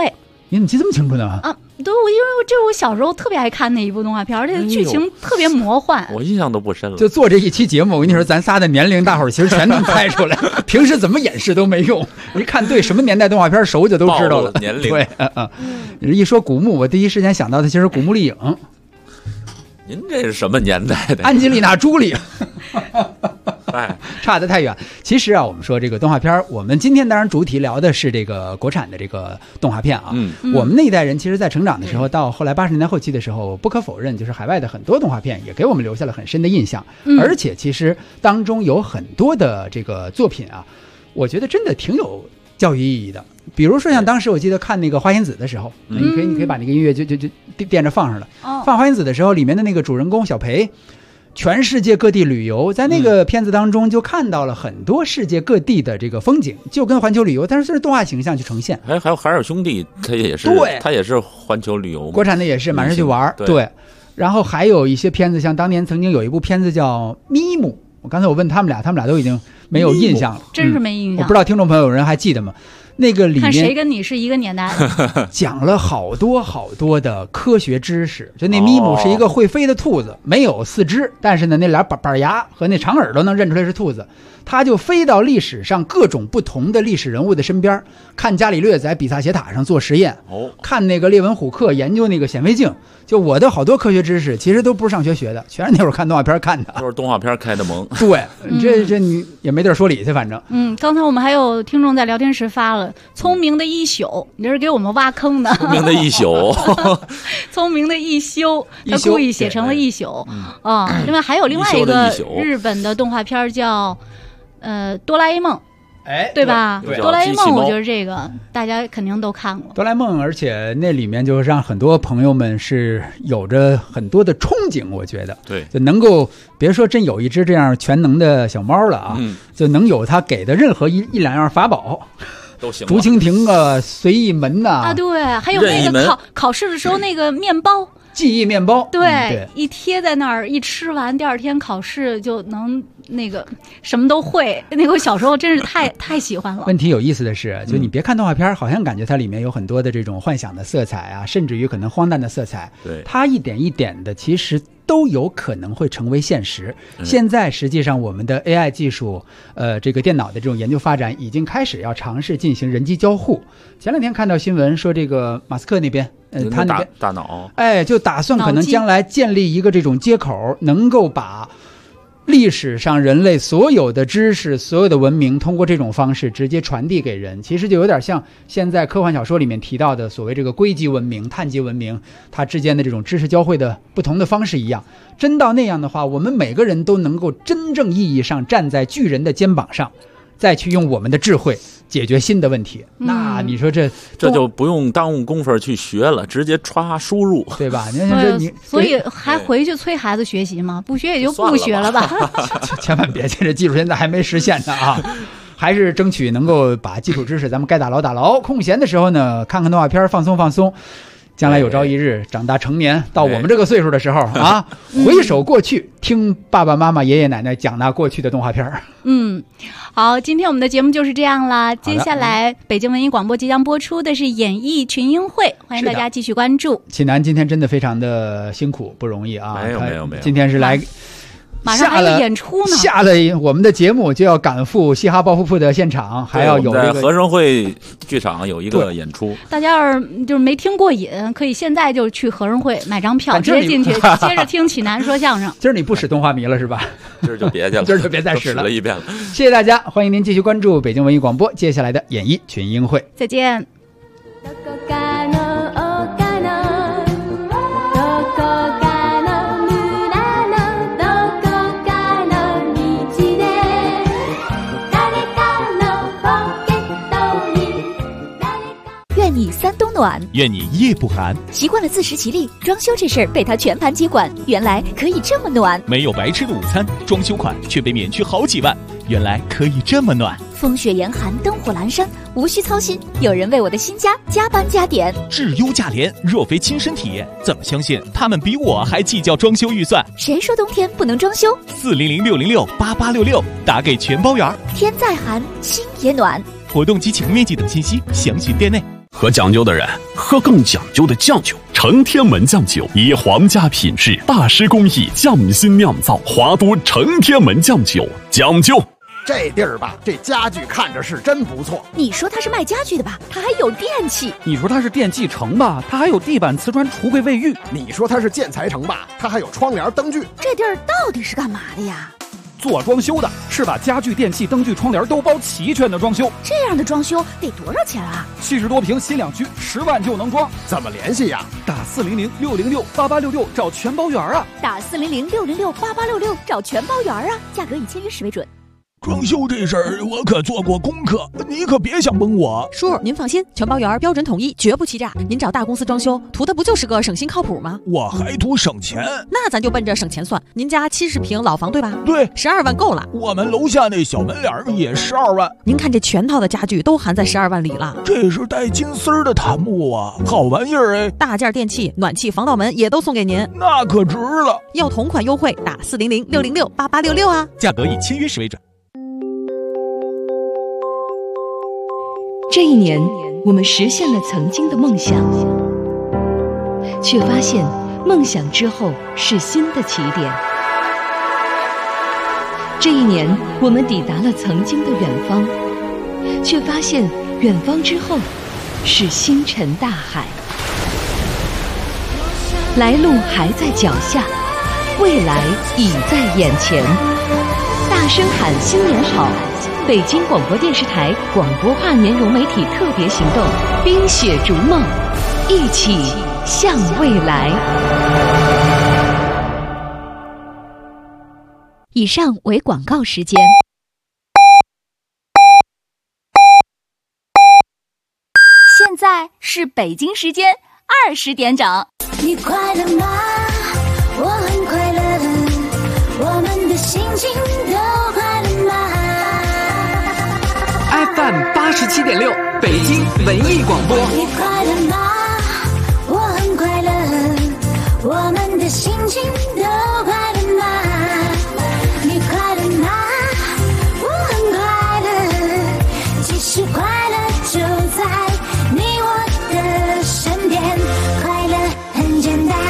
你怎么记这么清楚呢？ 啊，对，因为这是我小时候特别爱看的一部动画片，而且剧情特别魔幻。 我印象都不深了。 就做这一期节目，我跟你说，咱仨的年龄，大伙儿其实全能猜出来。平时怎么演示都没用，一看对什么年代动画片熟就都知道了。 年龄对，一说古墓，我第一时间想到的其实古墓丽影。 您这是什么年代的？ 安吉丽娜·朱莉。 哎， 差得太远。其实啊，我们说这个动画片，我们今天当然主体聊的是这个国产的这个动画片啊。我们那一代人其实在成长的时候，到后来80年代后期的时候，不可否认，就是海外的很多动画片也给我们留下了很深的印象。而且其实当中有很多的这个作品啊，我觉得真的挺有教育意义的。比如说像当时我记得看那个花仙子的时候，你可以把那个音乐就垫着放上了。放花仙子的时候，里面的那个主人公小裴。全世界各地旅游，在那个片子当中就看到了很多世界各地的这个风景，就跟环球旅游，但是这是动画形象去呈现。 还有海尔兄弟，他也是， 对， 他也是环球旅游， 国产的也是，马上去玩。对，然后还有一些片子，像当年曾经有一部片子叫《咪姆》，刚才我问他们俩都已经没有印象了， 真是没印象。 我不知道听众朋友有人还记得吗？那个里面看谁跟你是一个年代的， 讲了好多的科学知识。就那咪姆是一个会飞的兔子，没有四肢，但是呢，那俩板牙和那长耳朵能认出来是兔子。他就飞到历史上各种不同的历史人物的身边，看伽利略在比萨斜塔上做实验，看那个列文虎克研究那个显微镜。就我的好多科学知识其实都不是上学学的，全是那会儿看动画片看的， 都是动画片开的蒙。 对，这你也没地儿说理去，反正。 刚才我们还有听众在聊天室发了聪明的一宿，你这是给我们挖坑的。 聪明的一宿， 聪明的一休，他故意写成了一宿啊。另外还有另外一个日本的动画片叫哆啦 A 梦。 哎， 对吧？ 对， 哆啦 A 梦，我觉得这个大家肯定都看过。 哆啦 A 梦，而且那里面就让很多朋友们是有着很多的憧憬，我觉得， 对， 就能够别说真有一只这样全能的小猫了啊，就能有他给的任何一两样法宝。 都行， 竹蜻蜓啊，随意门呐， 啊，对，还有那个考试的时候那个面包。 记忆面包， 对，一贴在那儿，一吃完，第二天考试就能那个什么都会。那个我小时候真是太喜欢了。 问题有意思的是，就你别看动画片，好像感觉它里面有很多的这种幻想的色彩啊，甚至于可能荒诞的色彩。 对， 它一点一点的，其实都有可能会成为现实。现在实际上我们的 AI 技术，这个电脑的这种研究发展，已经开始要尝试进行人机交互。前两天看到新闻说，这个马斯克那边。他那边大脑， 哎，就打算可能将来建立一个这种接口，能够把历史上人类所有的知识、所有的文明，通过这种方式直接传递给人。其实就有点像现在科幻小说里面提到的所谓这个硅基文明、碳基文明，它之间的这种知识交汇的不同的方式一样。真到那样的话，我们每个人都能够真正意义上站在巨人的肩膀上，再去用我们的智慧解决新的问题。那你说这就不用耽误功夫去学了，直接歘输入， 对吧？ 所以还回去催孩子学习吗？不学也就不学了吧。 千万别，这技术现在还没实现呢啊！还是争取能够把基础知识咱们该打牢打牢，空闲的时候呢看看动画片放松放松。将来有朝一日长大成年，到我们这个岁数的时候啊，回首过去，听爸爸妈妈爷爷奶奶讲那过去的动画片。 好，今天我们的节目就是这样啦。接下来北京文艺广播即将播出的是演艺群英会，欢迎大家继续关注。 启南今天真的非常的辛苦，不容易啊。 没有， 今天是来马上还有演出呢， 下了我们的节目就要赶赴嘻哈报复铺的现场，还要有这个和生会剧场有一个演出。 大家要是就是没听过瘾，可以现在就去和生会买张票，直接进去，接着听启南说相声。 今儿你不使动画迷了是吧？ 今儿就别去了， 今儿就别再使了一遍了。 谢谢大家，欢迎您继续关注北京文艺广播接下来的演艺群英会， 再见。 愿你三冬暖， 愿你夜不寒。 习惯了自食其力，装修这事儿被他全盘接管，原来可以这么暖。 没有白吃的午餐，装修款却被免去好几万，原来可以这么暖。 风雪严寒，灯火阑珊，无需操心，有人为我的新家加班加点。 质优价廉，若非亲身体验，怎么相信他们比我还计较装修预算？ 谁说冬天不能装修 ？400-606-8866，打给全包圆。 天再寒，心也暖。 活动及启动面积等信息，详询店内。 喝讲究的人喝更讲究的酱酒。承天门酱酒以皇家品质、大师工艺匠心酿造，华都承天门酱酒讲究。 这地儿吧，这家具看着是真不错。 你说它是卖家具的吧，它还有电器。 你说它是电器城吧，它还有地板、瓷砖、橱柜、卫浴。 你说它是建材城吧，它还有窗帘、灯具。 这地儿到底是干嘛的呀？ 做装修的，是把家具、电器、灯具、窗帘都包齐全的装修。 这样的装修得多少钱啊 ？70多平新两居，10万就能装。 怎么联系呀？ 打400-606-8866找全包圆啊！ 打400-606-8866找全包圆啊！价格以签约时为准。 装修这事儿我可做过功课，你可别想蒙我。 叔，您放心，全包圆标准统一，绝不欺诈。您找大公司装修，图的不就是个省心靠谱吗？ 我还图省钱。 那咱就奔着省钱算。您家70平老房对吧？ 对 ，12万够了。 我们楼下那小门脸也12万。 您看这全套的家具都含在12万里了。 这是带金丝儿的檀木啊，好玩意儿哎！ 大件电器、暖气、防盗门也都送给您， 那可值了。 要同款优惠，打400-606-8866啊！ 价格以签约时为准。 这一年，我们实现了曾经的梦想，却发现梦想之后是新的起点。这一年，我们抵达了曾经的远方，却发现远方之后是星辰大海。来路还在脚下，未来已在眼前。大声喊新年好！北京广播电视台广播跨年融媒体特别行动，冰雪逐梦，一起向未来。 以上为广告时间。 现在是北京时间20点整。 你快乐吗？我很快乐，我们的心情都快乐吗 ？FM 87.6，北京文艺广播。 你快乐吗？我很快乐，我们的心情都快乐吗？你快乐吗？我很快乐，其实快乐就在你我的身边，快乐很简单。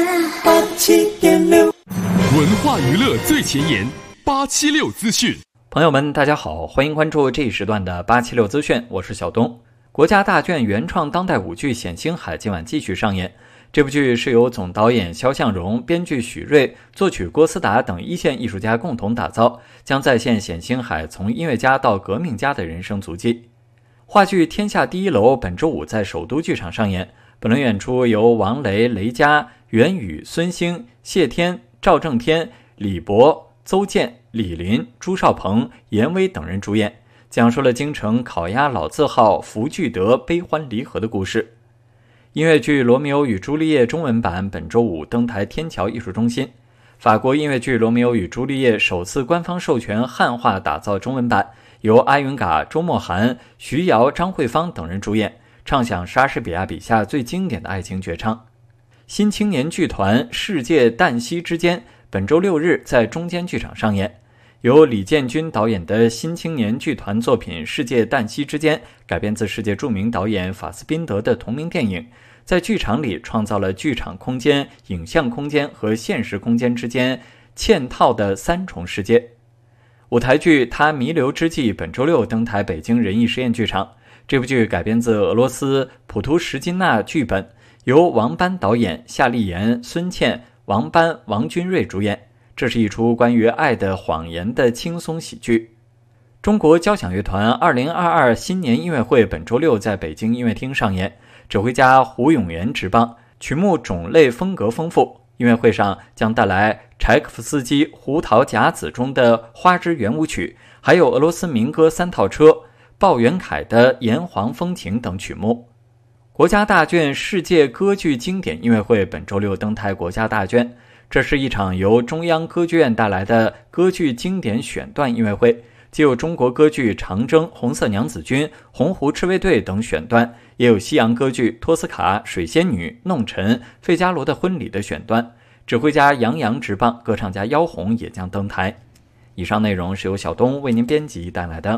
87.6，文化娱乐最前沿，876资讯。 朋友们，大家好，欢迎关注这一时段的876资讯，我是小东。国家大剧院原创当代舞剧《冼星海》今晚继续上演。这部剧是由总导演肖向荣、编剧许瑞、作曲郭思达等一线艺术家共同打造，将再现冼星海从音乐家到革命家的人生足迹。话剧《天下第一楼》本周五在首都剧场上演。本轮演出由王雷、雷佳、袁宇、孙兴、谢天、赵正天、李博、邹健、李林、朱少鹏、严威等人主演，讲述了京城烤鸭老字号福聚德悲欢离合的故事。音乐剧《罗密欧与朱丽叶》中文版本周五登台天桥艺术中心。法国音乐剧《罗密欧与朱丽叶》首次官方授权汉化打造中文版，由阿云嘎、周墨涵、徐瑶、张慧芳等人主演，唱响莎士比亚笔下最经典的爱情绝唱。新青年剧团《世界旦夕之间》本周6日在中间剧场上演。由李建军导演的新青年剧团作品《世界旦夕之间》改编自世界著名导演法斯宾德的同名电影，在剧场里创造了剧场空间、影像空间和现实空间之间嵌套的3重世界。舞台剧《他弥留之际》本周6登台北京人艺实验剧场。这部剧改编自俄罗斯普图什金纳剧本，由王班导演，夏立言、孙茜、王班、王君瑞主演。这是一出关于爱的谎言的轻松喜剧。中国交响乐团2022新年音乐会本周6在北京音乐厅上演，指挥家胡永元执棒，曲目种类风格丰富。音乐会上将带来柴可夫斯基《胡桃夹子》中的花之圆舞曲，还有俄罗斯民歌3套车、鲍元凯的《炎黄风情》等曲目。国家大剧院世界歌剧经典音乐会本周6登台国家大剧院，这是一场由中央歌剧院带来的歌剧经典选段音乐会，既有中国歌剧《长征》、《红色娘子军》、《红湖赤卫队》等选段，也有西洋歌剧《托斯卡》、《水仙女》、《弄臣》、《费加罗的婚礼》的选段。指挥家杨洋执棒，歌唱家妖红也将登台。以上内容是由小东为您编辑带来的。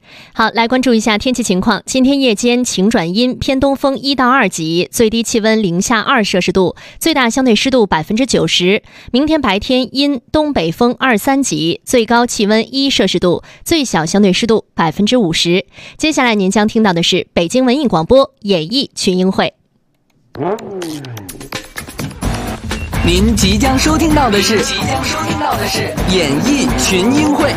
好，来关注一下天气情况。今天夜间晴转阴，偏东风1到2级，最低气温零下2摄氏度，最大相对湿度90%。明天白天阴，东北风2、3级，最高气温1摄氏度，最小相对湿度50%。接下来您将听到的是北京文艺广播演艺群英会。 您即将收听到的是演艺群英会。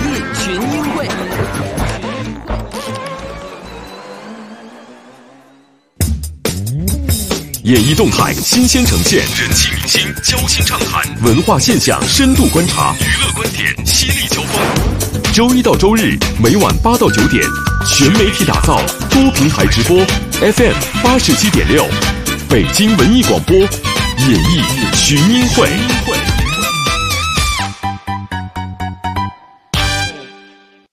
演艺动态新鲜呈现，人气明星交心畅谈，文化现象深度观察，娱乐观点犀利交锋。周一到周日每晚8到9点，全媒体打造，多平台直播 ，FM 87.6，北京文艺广播演艺群英会。